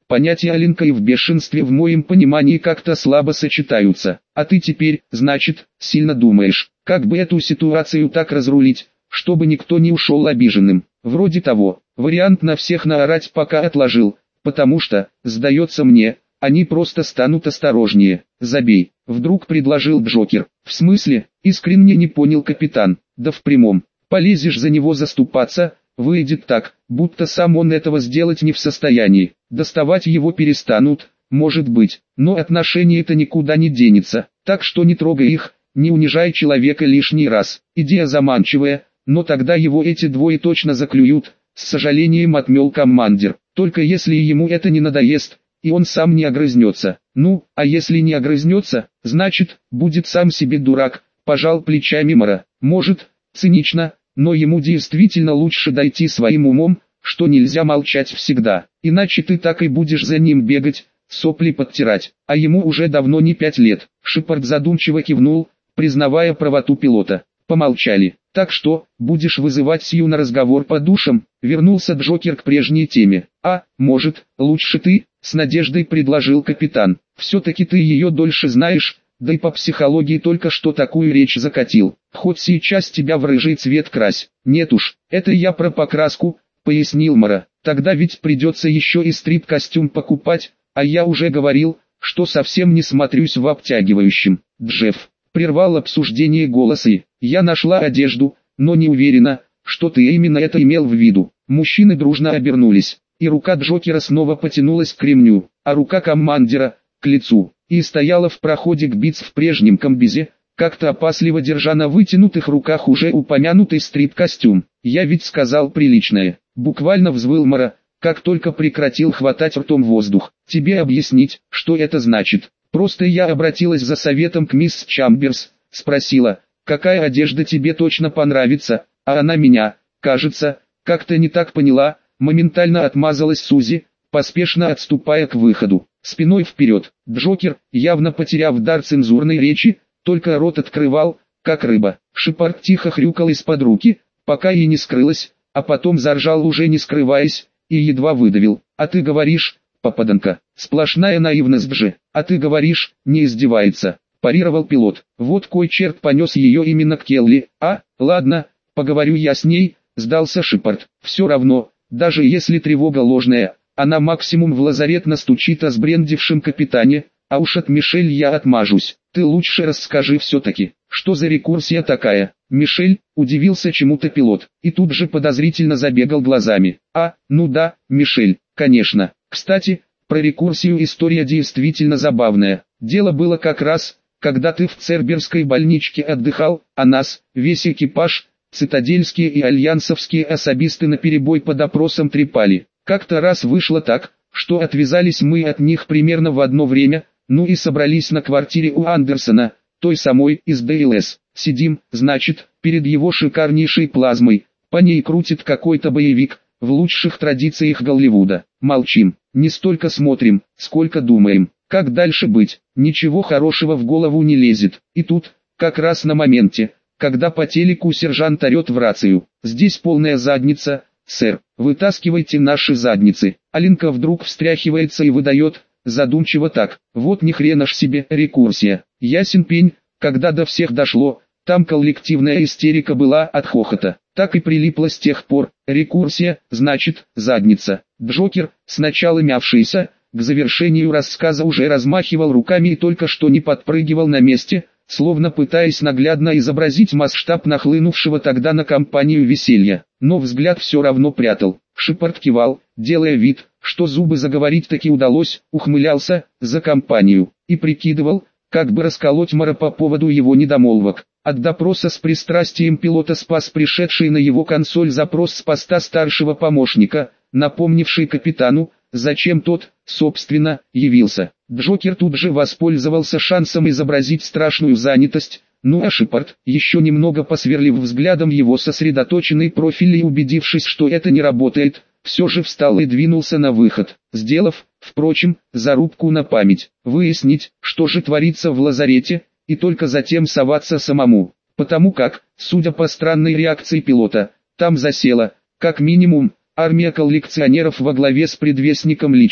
Speaker 1: Понятия Аленка и в бешенстве в моем понимании как-то слабо сочетаются. А ты теперь, значит, сильно думаешь, как бы эту ситуацию так разрулить, чтобы никто не ушел обиженным. Вроде того, вариант на всех наорать пока отложил, потому что, сдается мне, они просто станут осторожнее. Забей, вдруг предложил Джокер. В смысле, искренне не понял капитан. Да в прямом, полезешь за него заступаться, выйдет так, будто сам он этого сделать не в состоянии. Доставать его перестанут, может быть, но отношение-то никуда не денется, так что не трогай их, не унижай человека лишний раз. Идея заманчивая, но тогда его эти двое точно заклюют, с сожалением отмел командир. Только если ему это не надоест, и он сам не огрызнется. Ну, а если не огрызнется, значит, будет сам себе дурак, пожал плечами Мара. Может, цинично, но ему действительно лучше дойти своим умом, что нельзя молчать всегда, иначе ты так и будешь за ним бегать, сопли подтирать, а ему уже давно не пять лет. Шепард задумчиво кивнул, признавая правоту пилота. Помолчали. Так что, будешь вызывать Сью на разговор по душам? Вернулся Джокер к прежней теме. А, может, лучше ты, с надеждой предложил капитан. Все-таки ты ее дольше знаешь, да и по психологии только что такую речь закатил. Хоть сейчас тебя в рыжий цвет крась. Нет уж, это я про покраску, пояснил Мара. Тогда ведь придется еще и стрип-костюм покупать, а я уже говорил, что совсем не смотрюсь в обтягивающем. Джефф прервал обсуждение голос и я нашла одежду, но не уверена, что ты именно это имел в виду. Мужчины дружно обернулись, и рука Джокера снова потянулась к ремню, а рука командира к лицу, и стояла в проходе к Битс в прежнем комбизе, как-то опасливо держа на вытянутых руках уже упомянутый стрип-костюм. Я ведь сказал приличное, буквально взвыл Мара, как только прекратил хватать ртом воздух. Тебе объяснить, что это значит? Просто я обратилась за советом к мисс Чамберс, спросила, какая одежда тебе точно понравится, а она меня, кажется, как-то не так поняла, моментально отмазалась Сузи, поспешно отступая к выходу, спиной вперед. Джокер, явно потеряв дар цензурной речи, только рот открывал, как рыба. Шепард тихо хрюкал из-под руки, пока и не скрылась, а потом заржал уже не скрываясь, и едва выдавил. А ты говоришь, попаданка, сплошная наивность же, а ты говоришь, не издевается. Парировал пилот. Вот кой черт понес ее именно к Келли. А, ладно, поговорю я с ней, сдался Шепард. Все равно, даже если тревога ложная, она максимум в лазарет настучит о сбрендившем капитане, а уж от Мишель я отмажусь. Ты лучше расскажи все-таки, что за рекурсия такая? Мишель, удивился чему-то пилот, и тут же подозрительно забегал глазами. А, ну да, Мишель, конечно. Кстати, про рекурсию история действительно забавная. Дело было как раз, когда ты в Церберской больничке отдыхал, а нас, весь экипаж, цитадельские и альянсовские особисты наперебой по допросам трепали. Как-то раз вышло так, что отвязались мы от них примерно в одно время, ну и собрались на квартире у Андерсона, той самой из ди эл эс. Сидим, значит, перед его шикарнейшей плазмой, по ней крутит какой-то боевик, в лучших традициях Голливуда. Молчим, не столько смотрим, сколько думаем. Как дальше быть? Ничего хорошего в голову не лезет. И тут, как раз на моменте, когда по телеку сержант орет в рацию. Здесь полная задница, сэр, вытаскивайте наши задницы. Аленка вдруг встряхивается и выдает, задумчиво так. Вот ни хрена ж себе рекурсия. Ясен пень, когда до всех дошло, там коллективная истерика была от хохота. Так и прилипла с тех пор. Рекурсия, значит, задница. Джокер, сначала мявшийся, к завершению рассказа уже размахивал руками и только что не подпрыгивал на месте, словно пытаясь наглядно изобразить масштаб нахлынувшего тогда на компанию веселья, но взгляд все равно прятал. Шепард кивал, делая вид, что зубы заговорить таки удалось, ухмылялся за компанию и прикидывал, как бы расколоть Мара по поводу его недомолвок. От допроса с пристрастием пилота спас пришедший на его консоль запрос с поста старшего помощника, напомнивший капитану, зачем тот, собственно, явился. Джокер тут же воспользовался шансом изобразить страшную занятость, ну а Шепард, еще немного посверлив взглядом его сосредоточенный профиль и убедившись, что это не работает, все же встал и двинулся на выход, сделав, впрочем, зарубку на память, выяснить, что же творится в лазарете, и только затем соваться самому, потому как, судя по странной реакции пилота, там засела, как минимум, армия коллекционеров во главе с предвестником лично.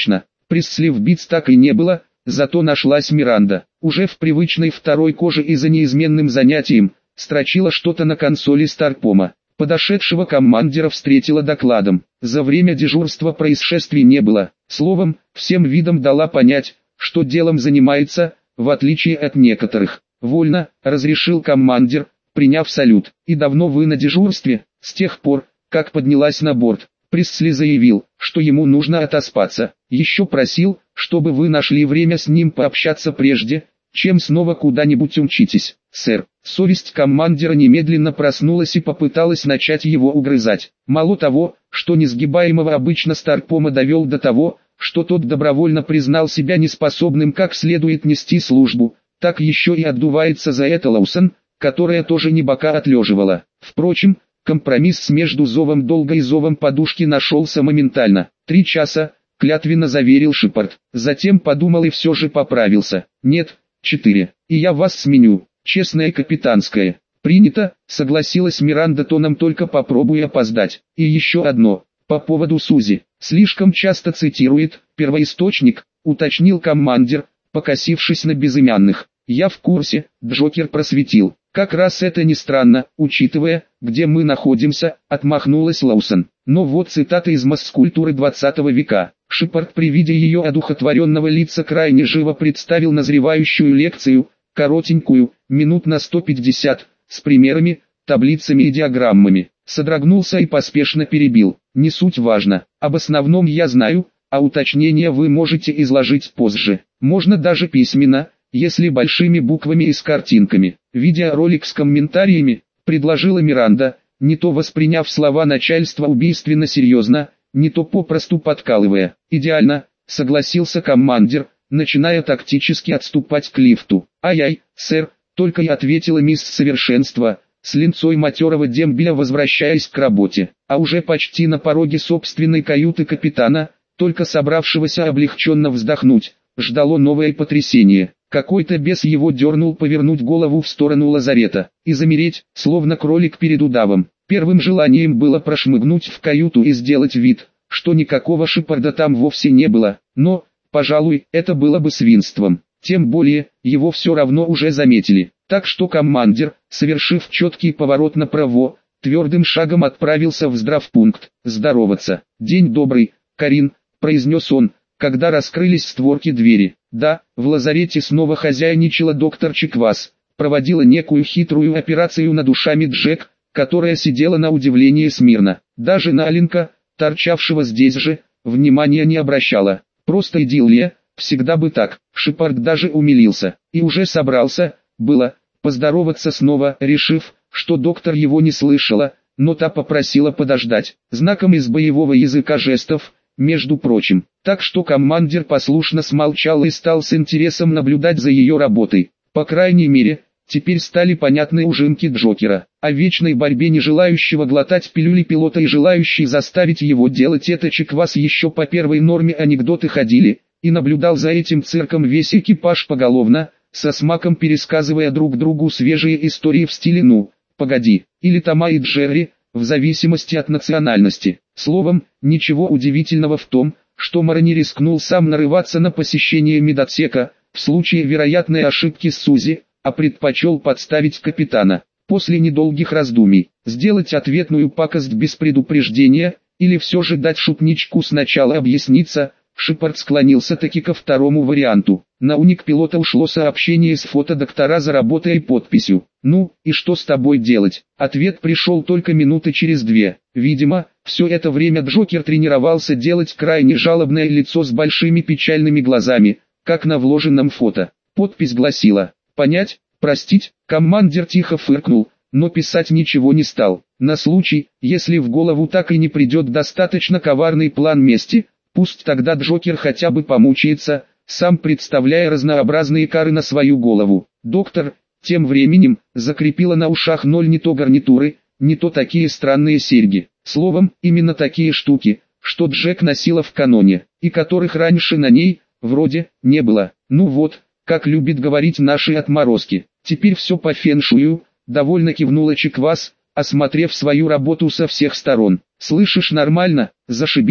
Speaker 1: Пресли в Битс так и не было, зато нашлась Миранда. Уже в привычной второй коже и за неизменным занятием, строчила что-то на консоли Старпома. Подошедшего командира встретила докладом. За время дежурства происшествий не было. Словом, всем видом дала понять, что делом занимается, в отличие от некоторых. «Вольно», — разрешил командир, приняв салют. «И давно вы на дежурстве?» «С тех пор, как поднялась на борт». Пресли заявил, что ему нужно отоспаться. «Еще просил, чтобы вы нашли время с ним пообщаться прежде, чем снова куда-нибудь умчитесь, сэр». Совесть командира немедленно проснулась и попыталась начать его угрызать. Мало того, что несгибаемого обычно Старпома довел до того, что тот добровольно признал себя неспособным как следует нести службу, так еще и отдувается за это Лоусон, которая тоже не бока отлеживала. Впрочем, компромисс между зовом долга и зовом подушки нашелся моментально. «Три часа», — клятвенно заверил Шепард. Затем подумал и все же поправился. «Нет, четыре. И я вас сменю, честное капитанское». «Принято», — согласилась Миранда тоном «только попробуй опоздать». «И еще одно, по поводу Сузи. Слишком часто цитирует первоисточник», — уточнил командир, покосившись на безымянных. «Я в курсе», — Джокер просветил. «Как раз это не странно, учитывая, где мы находимся», — отмахнулась Лоусон. Но вот цитата из масс-культуры двадцатого века. Шепард при виде ее одухотворенного лица крайне живо представил назревающую лекцию, коротенькую, минут на сто пятьдесят, с примерами, таблицами и диаграммами. Содрогнулся и поспешно перебил. «Не суть важно, об основном я знаю, а уточнения вы можете изложить позже. Можно даже письменно, если большими буквами и с картинками». «Видеоролик с комментариями», — предложила Миранда, не то восприняв слова начальства убийственно серьезно, не то попросту подкалывая. «Идеально», — согласился командир, начиная тактически отступать к лифту. «Ай-ай, сэр», — только и ответила мисс Совершенство, с линцой матерого дембеля возвращаясь к работе. А уже почти на пороге собственной каюты капитана, только собравшегося облегченно вздохнуть, ждало новое потрясение. Какой-то бес его дернул повернуть голову в сторону лазарета и замереть, словно кролик перед удавом. Первым желанием было прошмыгнуть в каюту и сделать вид, что никакого Шепарда там вовсе не было, но, пожалуй, это было бы свинством. Тем более, его все равно уже заметили. Так что командир, совершив четкий поворот направо, твердым шагом отправился в здравпункт, здороваться. «День добрый, Карин», — произнес он, когда раскрылись створки двери. Да, в лазарете снова хозяйничала доктор Чиквас, проводила некую хитрую операцию над ушами Джек, которая сидела на удивление смирно. Даже на Аленка, торчавшего здесь же, внимания не обращала. Просто идиллия, всегда бы так. Шепард даже умилился, и уже собрался, было, поздороваться снова, решив, что доктор его не слышала, но та попросила подождать, знаком из боевого языка жестов, между прочим. Так что командир послушно смолчал и стал с интересом наблюдать за ее работой. По крайней мере, теперь стали понятны ужимки Джокера. О вечной борьбе не желающего глотать пилюли пилота и желающий заставить его делать это Чиквас еще по первой норме анекдоты ходили, и наблюдал за этим цирком весь экипаж поголовно, со смаком пересказывая друг другу свежие истории в стиле «ну, погоди», или Тома и Джерри, в зависимости от национальности. Словом, ничего удивительного в том, что Мара не рискнул сам нарываться на посещение медотсека, в случае вероятной ошибки с Сузи, а предпочел подставить капитана. После недолгих раздумий, сделать ответную пакость без предупреждения, или все же дать шутничку сначала объясниться, Шепард склонился таки ко второму варианту. На уник пилота ушло сообщение с фото доктора за работой и подписью. «Ну, и что с тобой делать?» Ответ пришел только минуты через две. Видимо, все это время Джокер тренировался делать крайне жалобное лицо с большими печальными глазами, как на вложенном фото. Подпись гласила: «Понять, простить». Командир тихо фыркнул, но писать ничего не стал. На случай, если в голову так и не придет достаточно коварный план мести, пусть тогда Джокер хотя бы помучается, сам представляя разнообразные кары на свою голову. Доктор, тем временем, закрепила на ушах ноль не то гарнитуры, не то такие странные серьги. Словом, именно такие штуки, что Джек носила в каноне, и которых раньше на ней, вроде, не было. Ну вот, как любит говорить наши отморозки. Теперь все по феншую, довольно кивнула Чиквас, осмотрев свою работу со всех сторон. «Слышишь, нормально, зашибись»,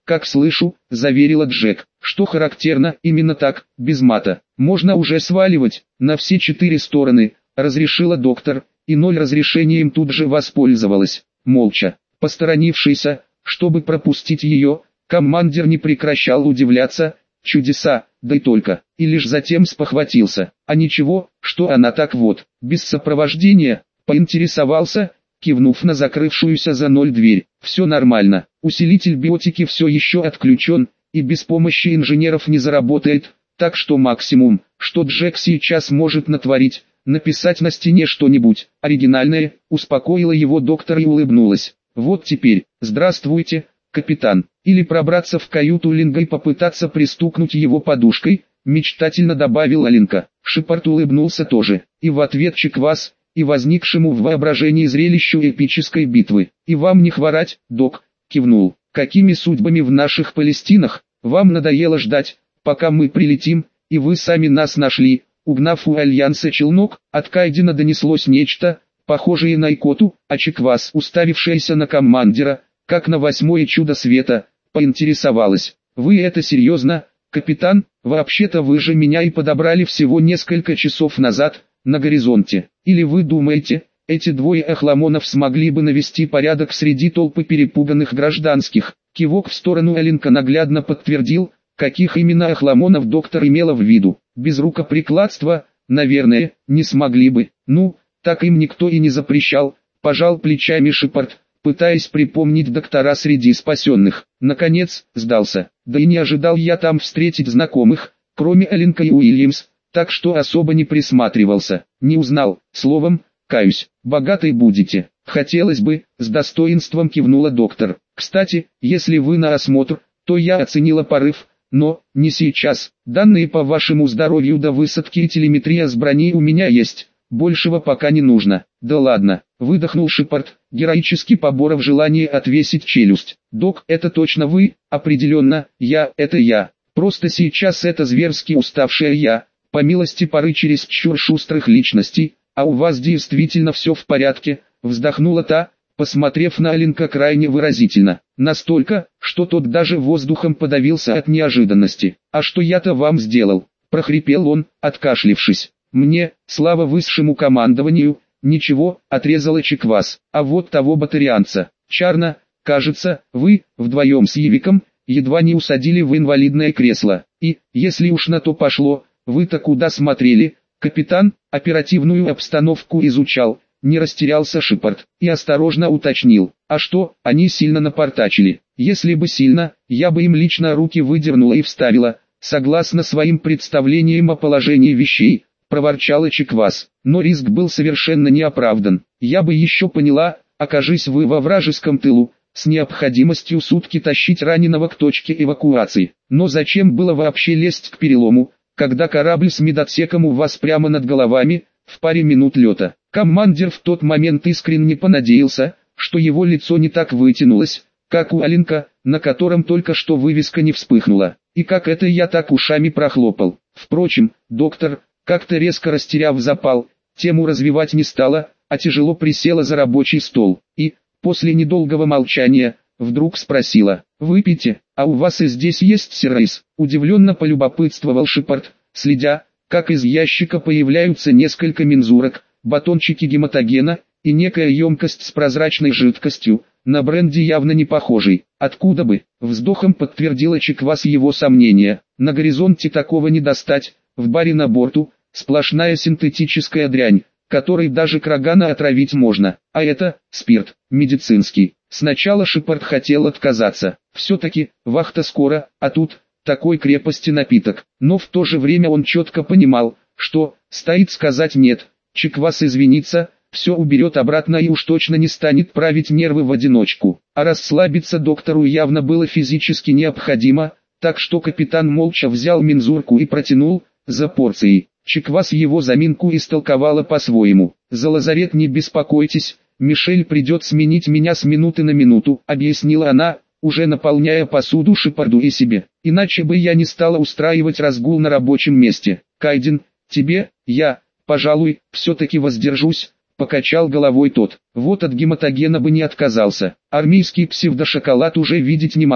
Speaker 1: как слышу», — заверила Джек. Что характерно, именно так, без мата. «Можно уже сваливать, на все четыре стороны», — разрешила доктор, и ноль разрешением тут же воспользовалась. Молча, посторонившийся, чтобы пропустить ее, командир не прекращал удивляться. Чудеса, да и только, и лишь затем спохватился. А ничего, что она так вот, без сопровождения, поинтересовался, кивнув на закрывшуюся за ноль дверь. Все нормально, усилитель биотики все еще отключен, и без помощи инженеров не заработает, так что максимум, что Джек сейчас может натворить, написать на стене что-нибудь оригинальное, успокоила его доктор и улыбнулась. Вот теперь, здравствуйте, капитан, или пробраться в каюту Линга и попытаться пристукнуть его подушкой, мечтательно добавила Линка. Шепард улыбнулся тоже, и в ответ Чиквас, и возникшему в воображении зрелищу эпической битвы. «И вам не хворать, док», — кивнул. «Какими судьбами в наших Палестинах? Вам надоело ждать, пока мы прилетим, и вы сами нас нашли». Угнав у Альянса челнок, от Кайдена донеслось нечто, похожее на икоту, а Чиквас, уставившаяся на командира, как на восьмое чудо света, поинтересовалась. «Вы это серьезно, капитан? Вообще-то вы же меня и подобрали всего несколько часов назад, на горизонте. Или вы думаете, эти двое охламонов смогли бы навести порядок среди толпы перепуганных гражданских?» Кивок в сторону Эленка наглядно подтвердил, каких именно охламонов доктор имела в виду. Без рукоприкладства, наверное, не смогли бы. Ну, так им никто и не запрещал, пожал плечами Шепард, пытаясь припомнить доктора среди спасенных. Наконец, сдался. Да и не ожидал я там встретить знакомых, кроме Эленка и Уильямс, так что особо не присматривался. Не узнал, словом, каюсь, богатой будете. Хотелось бы, с достоинством кивнула доктор. Кстати, если вы на осмотр, то я оценила порыв, но, не сейчас. Данные по вашему здоровью до высадки и телеметрия с броней у меня есть, большего пока не нужно. Да ладно, выдохнул Шепард, героически поборов желание отвесить челюсть. Док, это точно вы? Определенно, я, это я. Просто сейчас это зверски уставшая я, по милости поры чересчур шустрых личностей, а у вас действительно все в порядке, вздохнула та, посмотрев на Эленка крайне выразительно, настолько, что тот даже воздухом подавился от неожиданности. «А что я-то вам сделал?» – прохрипел он, откашлившись. «Мне, слава высшему командованию, ничего», – отрезала Чиквас. «А вот того батарианца, Чарна, кажется, вы, вдвоем с Евиком, едва не усадили в инвалидное кресло. И, если уж на то пошло, вы-то куда смотрели?» Капитан оперативную обстановку изучал. Не растерялся Шепард и осторожно уточнил: «А что, они сильно напортачили?» «Если бы сильно, я бы им лично руки выдернула и вставила, согласно своим представлениям о положении вещей», проворчала Чиквас. «Но риск был совершенно неоправдан. Я бы еще поняла, окажись вы во вражеском тылу, с необходимостью сутки тащить раненого к точке эвакуации. Но зачем было вообще лезть к перелому, когда корабль с медотсеком у вас прямо над головами, в паре минут лета?» Командир в тот момент искренне понадеялся, что его лицо не так вытянулось, как у Аленка, на котором только что вывеска не вспыхнула. И как это я так ушами прохлопал. Впрочем, доктор, как-то резко растеряв запал, тему развивать не стала, а тяжело присела за рабочий стол. И, после недолгого молчания, вдруг спросила: «Выпейте, а у вас и здесь есть сиррейс?» Удивленно полюбопытствовал Шепард, следя, как из ящика появляются несколько мензурок, батончики гематогена и некая емкость с прозрачной жидкостью, на бренди явно не похожей. «Откуда бы?» — вздохом подтвердила Чиквас его сомнения. «На горизонте такого не достать, в баре на борту, сплошная синтетическая дрянь, которой даже крагана отравить можно, а это, спирт, медицинский». Сначала Шепард хотел отказаться, все-таки, вахта скоро, а тут, такой крепости напиток, но в то же время он четко понимал, что, стоит сказать нет. Чиквас извинится, все уберет обратно и уж точно не станет править нервы в одиночку. А расслабиться доктору явно было физически необходимо, так что капитан молча взял мензурку и протянул, за порцией. Чиквас его заминку истолковала по-своему. «За лазарет не беспокойтесь, Мишель придет сменить меня с минуты на минуту», объяснила она, уже наполняя посуду Шепарду и себе. «Иначе бы я не стала устраивать разгул на рабочем месте. Кайден, тебе, я... «Пожалуй, все-таки воздержусь», — покачал головой тот. «Вот от гематогена бы не отказался. Армейский псевдошоколад уже видеть не могу».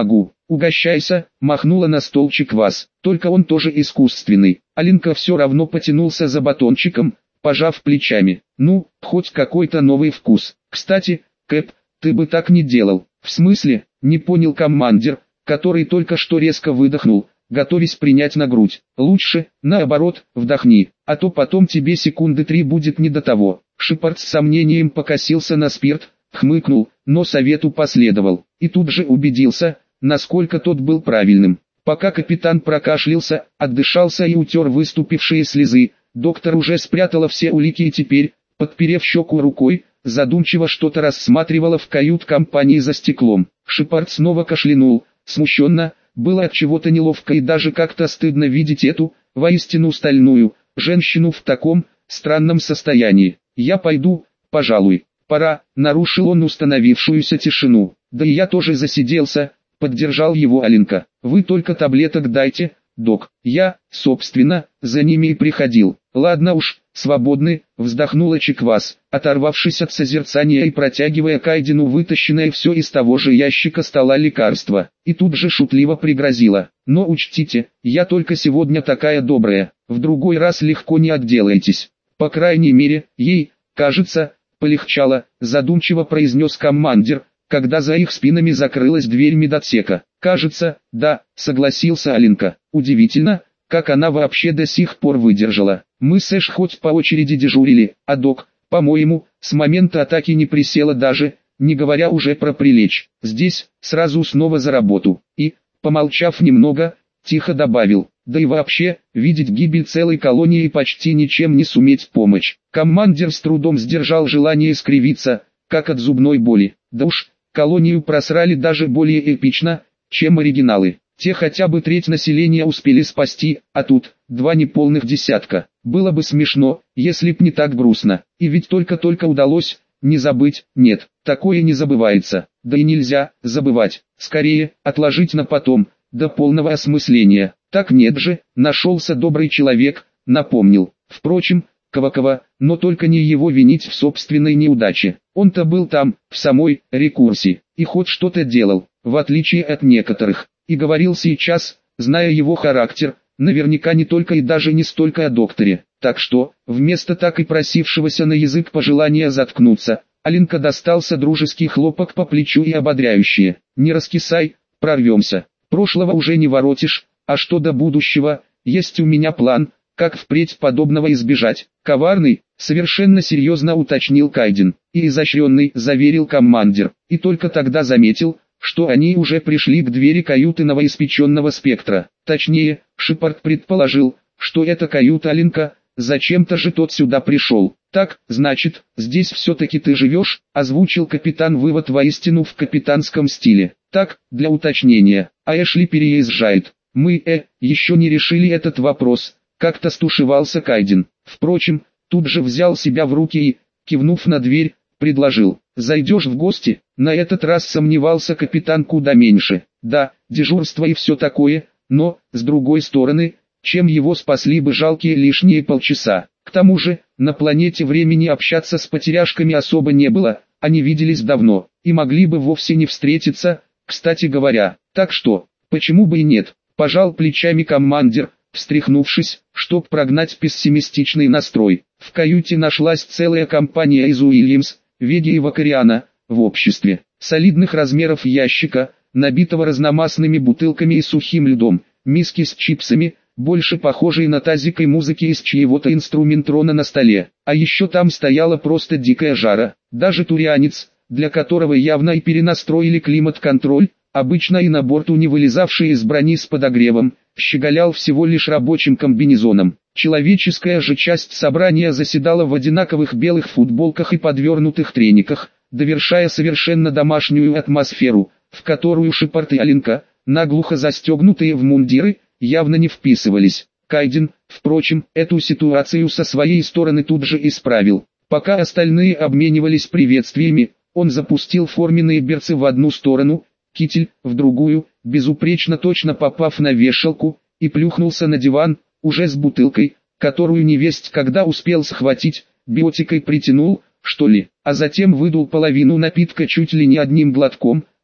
Speaker 1: «Угощайся», махнула на столчик вас, только он тоже искусственный. Алинка все равно потянулся за батончиком, пожав плечами. «Ну, хоть какой-то новый вкус. Кстати, Кэп, ты бы так не делал». «В смысле?» — не понял командир, который только что резко выдохнул, готовясь принять на грудь. «Лучше, наоборот, вдохни, а то потом тебе секунды три будет не до того». Шепард с сомнением покосился на спирт, хмыкнул, но совету последовал, и тут же убедился, насколько тот был правильным. Пока капитан прокашлялся, отдышался и утер выступившие слезы, доктор уже спрятала все улики и теперь, подперев щеку рукой, задумчиво что-то рассматривала в кают-компании за стеклом. Шепард снова кашлянул, смущенно, было от чего-то неловко и даже как-то стыдно видеть эту, воистину стальную, женщину в таком, странном состоянии. «Я пойду, пожалуй, пора», — нарушил он установившуюся тишину. «Да и я тоже засиделся», — поддержал его Алинка. «Вы только таблеток дайте, док. Я, собственно, за ними и приходил». «Ладно уж, свободны», — вздохнула Чиквас, оторвавшись от созерцания и протягивая Кайдену вытащенное все из того же ящика стола лекарство. И тут же шутливо пригрозила: «Но учтите, я только сегодня такая добрая, в другой раз легко не отделаетесь». «По крайней мере, ей, кажется, полегчало», — задумчиво произнес командир, когда за их спинами закрылась дверь медотсека. «Кажется, да», — согласился Алинка. «Удивительно, как она вообще до сих пор выдержала. Мы с Эш хоть по очереди дежурили, а док, по-моему, с момента атаки не присела даже, не говоря уже про прилечь. Здесь, сразу снова за работу». И, помолчав немного, тихо добавил: «Да и вообще, видеть гибель целой колонии и почти ничем не суметь помочь». Командир с трудом сдержал желание скривиться, как от зубной боли. Да уж, колонию просрали даже более эпично, чем оригиналы. Те хотя бы треть населения успели спасти, а тут, два неполных десятка. Было бы смешно, если б не так грустно. И ведь только-только удалось, не забыть, нет, такое не забывается. Да и нельзя забывать, скорее, отложить на потом, до полного осмысления. Так нет же, нашелся добрый человек, напомнил. Впрочем, Кавакова, но только не его винить в собственной неудаче. Он-то был там, в самой рекурсии, и хоть что-то делал, в отличие от некоторых. И говорил сейчас, зная его характер, наверняка не только и даже не столько о докторе. Так что, вместо так и просившегося на язык пожелания заткнуться, Алинка достался дружеский хлопок по плечу и ободряющее: «Не раскисай, прорвемся. Прошлого уже не воротишь, а что до будущего, есть у меня план, как впредь подобного избежать». «Коварный», — совершенно серьезно уточнил Кайден. «И изощренный», — заверил командир, и только тогда заметил, что они уже пришли к двери каюты новоиспеченного спектра. Точнее, Шепард предположил, что это каюта Алинка, зачем-то же тот сюда пришел. «Так, значит, здесь все-таки ты живешь», — озвучил капитан вывод воистину в капитанском стиле. «Так, для уточнения, а Эшли переезжает. Мы, э, еще не решили этот вопрос», — как-то стушевался Кайден. Впрочем, тут же взял себя в руки и, кивнув на дверь, предложил: «Зайдешь в гости?» На этот раз сомневался капитан куда меньше. Да, дежурство и все такое, но, с другой стороны, чем его спасли бы жалкие лишние полчаса. К тому же, на планете времени общаться с потеряшками особо не было, они виделись давно, и могли бы вовсе не встретиться, кстати говоря. Так что, почему бы и нет, пожал плечами командир, встряхнувшись, чтоб прогнать пессимистичный настрой. В каюте нашлась целая компания из Уильямс, Веди и Вакариана, в обществе солидных размеров ящика, набитого разномастными бутылками и сухим льдом, миски с чипсами, больше похожие на тазик и музыки из чьего-то инструментрона на столе. А еще там стояла просто дикая жара. Даже турианец, для которого явно и перенастроили климат-контроль, обычно и на борту не вылезавший из брони с подогревом, щеголял всего лишь рабочим комбинезоном. Человеческая же часть собрания заседала в одинаковых белых футболках и подвернутых трениках, довершая совершенно домашнюю атмосферу, в которую Шепард и Алинка, наглухо застегнутые в мундиры, явно не вписывались. Кайден, впрочем, эту ситуацию со своей стороны тут же исправил. Пока остальные обменивались приветствиями, он запустил форменные берцы в одну сторону, китель в другую, безупречно точно попав на вешалку, и плюхнулся на диван, уже с бутылкой, которую невесть когда успел схватить, биотикой притянул, что ли, а затем выдул половину напитка чуть ли не одним глотком,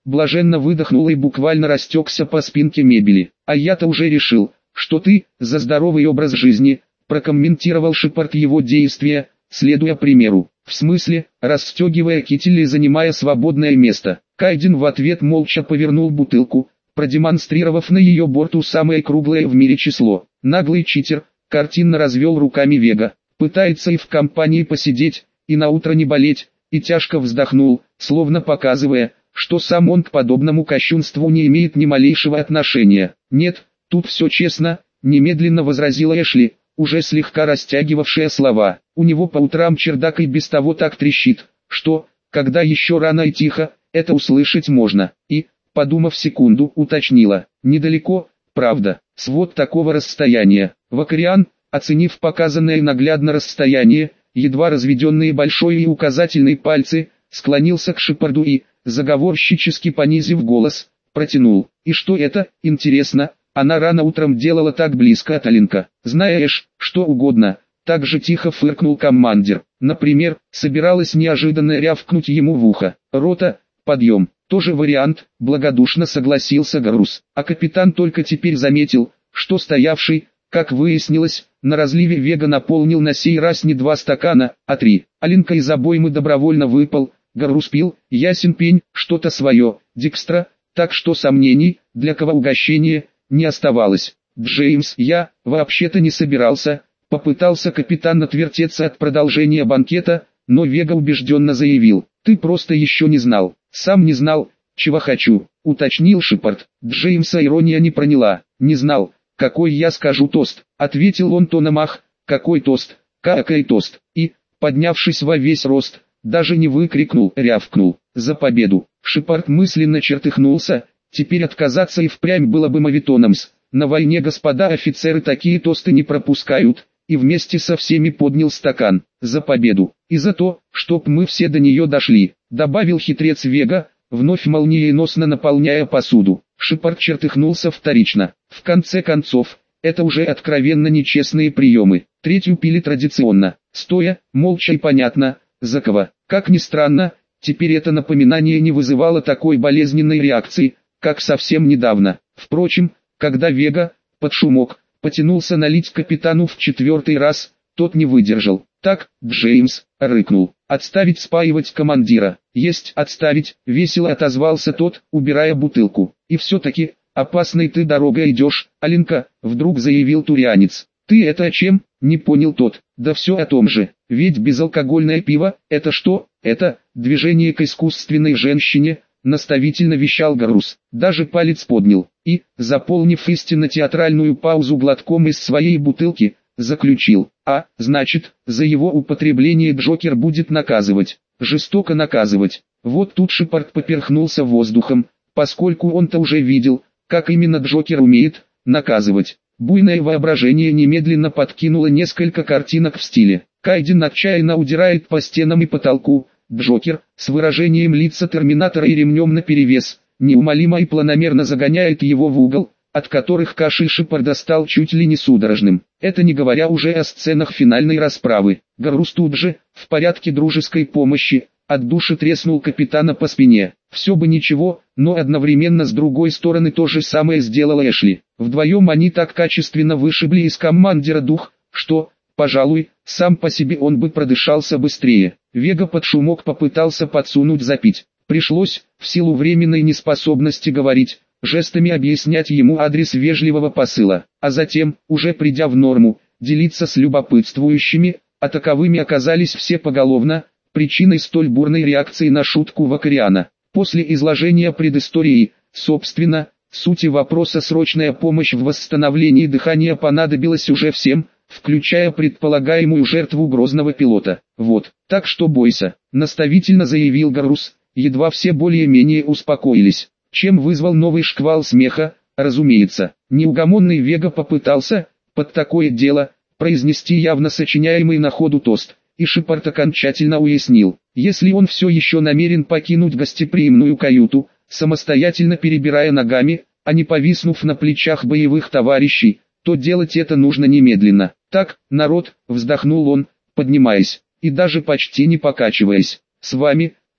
Speaker 1: блаженно выдохнул и буквально растекся по спинке мебели. А я-то уже решил, что ты, за здоровый образ жизни, прокомментировал Шепард его действия, следуя примеру. В смысле, расстегивая китель и занимая свободное место. Кайден в ответ молча повернул бутылку, продемонстрировав на ее борту самое круглое в мире число. Наглый читер, картинно развел руками Вега, пытается и в компании посидеть, и на утро не болеть, и тяжко вздохнул, словно показывая, что сам он к подобному кощунству не имеет ни малейшего отношения. Нет, тут все честно, немедленно возразила Эшли, уже слегка растягивавшая слова. У него по утрам чердак и без того так трещит, что, когда еще рано и тихо, это услышать можно. И, подумав секунду, уточнила, недалеко, правда, свод такого расстояния. Вакариан, оценив показанное наглядно расстояние, едва разведенные большой и указательный пальцы, склонился к Шепарду и, заговорщически понизив голос, протянул. И что это, интересно, она рано утром делала так близко от Алинка. Знаешь, что угодно, так же тихо фыркнул командир. Например, собиралась неожиданно рявкнуть ему в ухо. Рота, подъем. Тоже вариант, благодушно согласился Гарус. А капитан только теперь заметил, что стоявший, как выяснилось, на разливе Вега наполнил на сей раз не два стакана, а три. Алинка из обоймы добровольно выпал, Гарус пил, ясен пень, что-то свое, Дикстра, так что сомнений, для кого угощение, не оставалось. Джеймс, я, вообще-то не собирался, попытался капитан отвертеться от продолжения банкета, но Вега убежденно заявил, ты просто еще не знал, сам не знал, чего хочу, уточнил Шепард. Джеймса ирония не проняла, не знал, какой я скажу тост, ответил он тоном ах, какой тост, какой тост, и, поднявшись во весь рост, даже не выкрикнул, рявкнул, за победу. Шепард мысленно чертыхнулся, теперь отказаться и впрямь было бы моветономс. На войне господа офицеры такие тосты не пропускают, и вместе со всеми поднял стакан, за победу, и за то, чтоб мы все до нее дошли, добавил хитрец Вега, вновь молниеносно наполняя посуду. Шепард чертыхнулся вторично. В конце концов, это уже откровенно нечестные приемы. Третью пили традиционно, стоя, молча и понятно, за кого. Как ни странно, теперь это напоминание не вызывало такой болезненной реакции, как совсем недавно. Впрочем, когда Вега, под шумок, потянулся налить капитану в четвертый раз, тот не выдержал. Так, Джеймс, рыкнул, отставить спаивать командира. Есть отставить, весело отозвался тот, убирая бутылку. И все-таки, опасной ты дорогой идешь, Алинка, вдруг заявил турианец. Ты это о чем? Не понял тот. Да все о том же, ведь безалкогольное пиво, это что? Это, движение к искусственной женщине, наставительно вещал Гарус. Даже палец поднял, и, заполнив истинно театральную паузу глотком из своей бутылки, заключил. А, значит, за его употребление Джокер будет наказывать, жестоко наказывать. Вот тут Шепард поперхнулся воздухом, поскольку он-то уже видел, как именно Джокер умеет наказывать. Буйное воображение немедленно подкинуло несколько картинок в стиле. Кайден отчаянно удирает по стенам и потолку, Джокер, с выражением лица Терминатора и ремнем наперевес, неумолимо и планомерно загоняет его в угол, от которых кашель Шепарда стал чуть ли не судорожным. Это не говоря уже о сценах финальной расправы. Гарус тут же, в порядке дружеской помощи, от души треснул капитана по спине. Все бы ничего, но одновременно с другой стороны то же самое сделала Эшли. Вдвоем они так качественно вышибли из командира дух, что, пожалуй, сам по себе он бы продышался быстрее. Вега под шумок попытался подсунуть запить. Пришлось, в силу временной неспособности говорить, жестами объяснять ему адрес вежливого посыла, а затем, уже придя в норму, делиться с любопытствующими, а таковыми оказались все поголовно, причиной столь бурной реакции на шутку Вакариана. После изложения предыстории, собственно, сути вопроса срочная помощь в восстановлении дыхания понадобилась уже всем, включая предполагаемую жертву грозного пилота. Вот, так что бойся, наставительно заявил Гарус, едва все более-менее успокоились, чем вызвал новый шквал смеха, разумеется. Неугомонный Вега попытался, под такое дело, произнести явно сочиняемый на ходу тост, и Шепард окончательно уяснил, если он все еще намерен покинуть гостеприимную каюту, самостоятельно перебирая ногами, а не повиснув на плечах боевых товарищей, то делать это нужно немедленно. Так, народ, вздохнул он, поднимаясь, и даже почти не покачиваясь, с вами,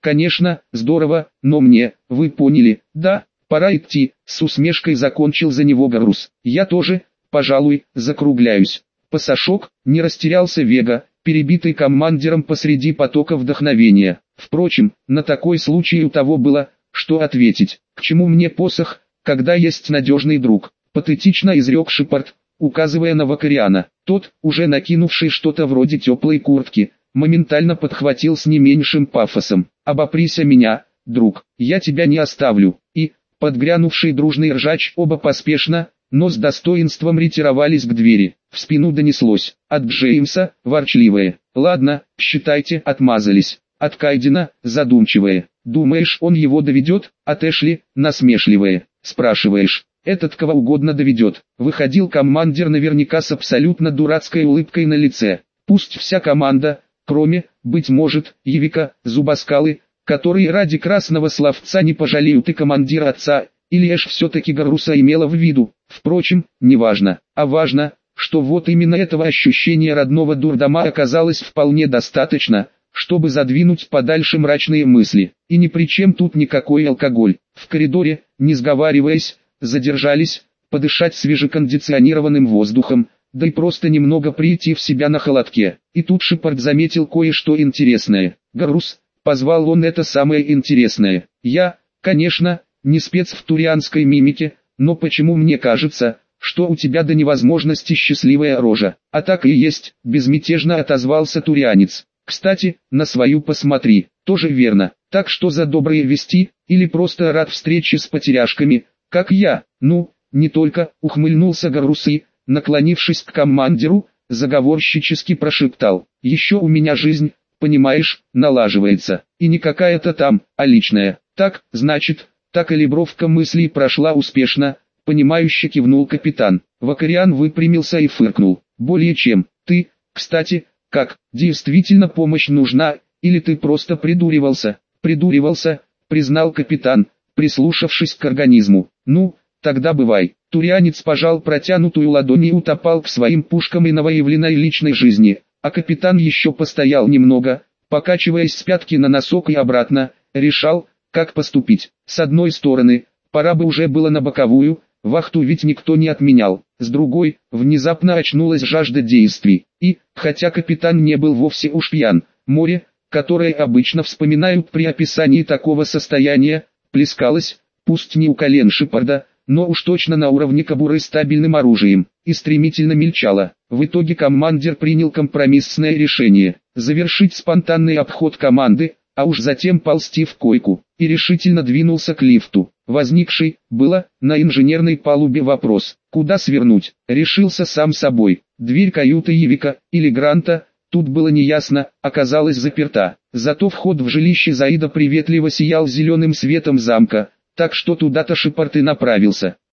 Speaker 1: конечно, здорово, но мне, вы поняли, да, пора идти, с усмешкой закончил за него Гарус. Я тоже, пожалуй, закругляюсь. Пасашок, не растерялся Вега, перебитый командиром посреди потока вдохновения. Впрочем, на такой случай у того было, что ответить. К чему мне посох, когда есть надежный друг? Патетично изрек Шепард, указывая на Вакариана. Тот, уже накинувший что-то вроде теплой куртки, моментально подхватил с не меньшим пафосом. «Обопрись о меня, друг, я тебя не оставлю». И, подгрянувший дружный ржач, оба поспешно, но с достоинством ретировались к двери. В спину донеслось, от Джеймса, ворчливое: «Ладно, считайте, отмазались». От Кайдена, задумчивое: «Думаешь, он его доведет?» От Эшли, насмешливое: «Спрашиваешь, этот кого угодно доведет». Выходил командир наверняка с абсолютно дурацкой улыбкой на лице. Пусть вся команда, кроме, быть может, Евика, Зубоскалы, которые ради красного словца не пожалеют и командира отца, или Эш все-таки Гаруса имела в виду. Впрочем, не важно, а важно, что вот именно этого ощущения родного дурдома оказалось вполне достаточно, чтобы задвинуть подальше мрачные мысли. И ни при чем тут никакой алкоголь. В коридоре, не сговариваясь, задержались, подышать свежекондиционированным воздухом, да и просто немного прийти в себя на холодке. И тут Шепард заметил кое-что интересное. «Гарус», позвал он это самое интересное. «Я, конечно, не спец в турианской мимике, но почему мне кажется, что у тебя до невозможности счастливая рожа?» «А так и есть», безмятежно отозвался турианец. «Кстати, на свою посмотри». «Тоже верно. Так что за добрые вести, или просто рад встрече с потеряшками, как я?» «Ну, не только», ухмыльнулся Гарус и, наклонившись к командиру, заговорщически прошептал: «Еще у меня жизнь, понимаешь, налаживается, и не какая-то там, а личная». «Так, значит, та калибровка мыслей прошла успешно», понимающе кивнул капитан. Вакариан выпрямился и фыркнул. «Более чем. Ты, кстати, как, действительно помощь нужна, или ты просто придуривался?» «Придуривался», признал капитан, прислушавшись к организму. «Ну, тогда бывай». Турианец пожал протянутую ладонь и утопал к своим пушкам и новоявленной личной жизни, а капитан еще постоял немного, покачиваясь с пятки на носок и обратно, решал, как поступить. С одной стороны, пора бы уже было на боковую, вахту ведь никто не отменял. С другой, внезапно очнулась жажда действий. И, хотя капитан не был вовсе уж пьян, море, которое обычно вспоминают при описании такого состояния, плескалось, пусть не у колен Шепарда, но уж точно на уровне кобуры стабильным оружием, и стремительно мельчало. В итоге командир принял компромиссное решение – завершить спонтанный обход команды, а уж затем ползти в койку, и решительно двинулся к лифту. Возникший, было, на инженерной палубе вопрос, куда свернуть, решился сам собой. Дверь каюты Евика, или Гранта, тут было неясно, оказалась заперта. Зато вход в жилище Заида приветливо сиял зеленым светом замка, так что туда-то Шепард и направился.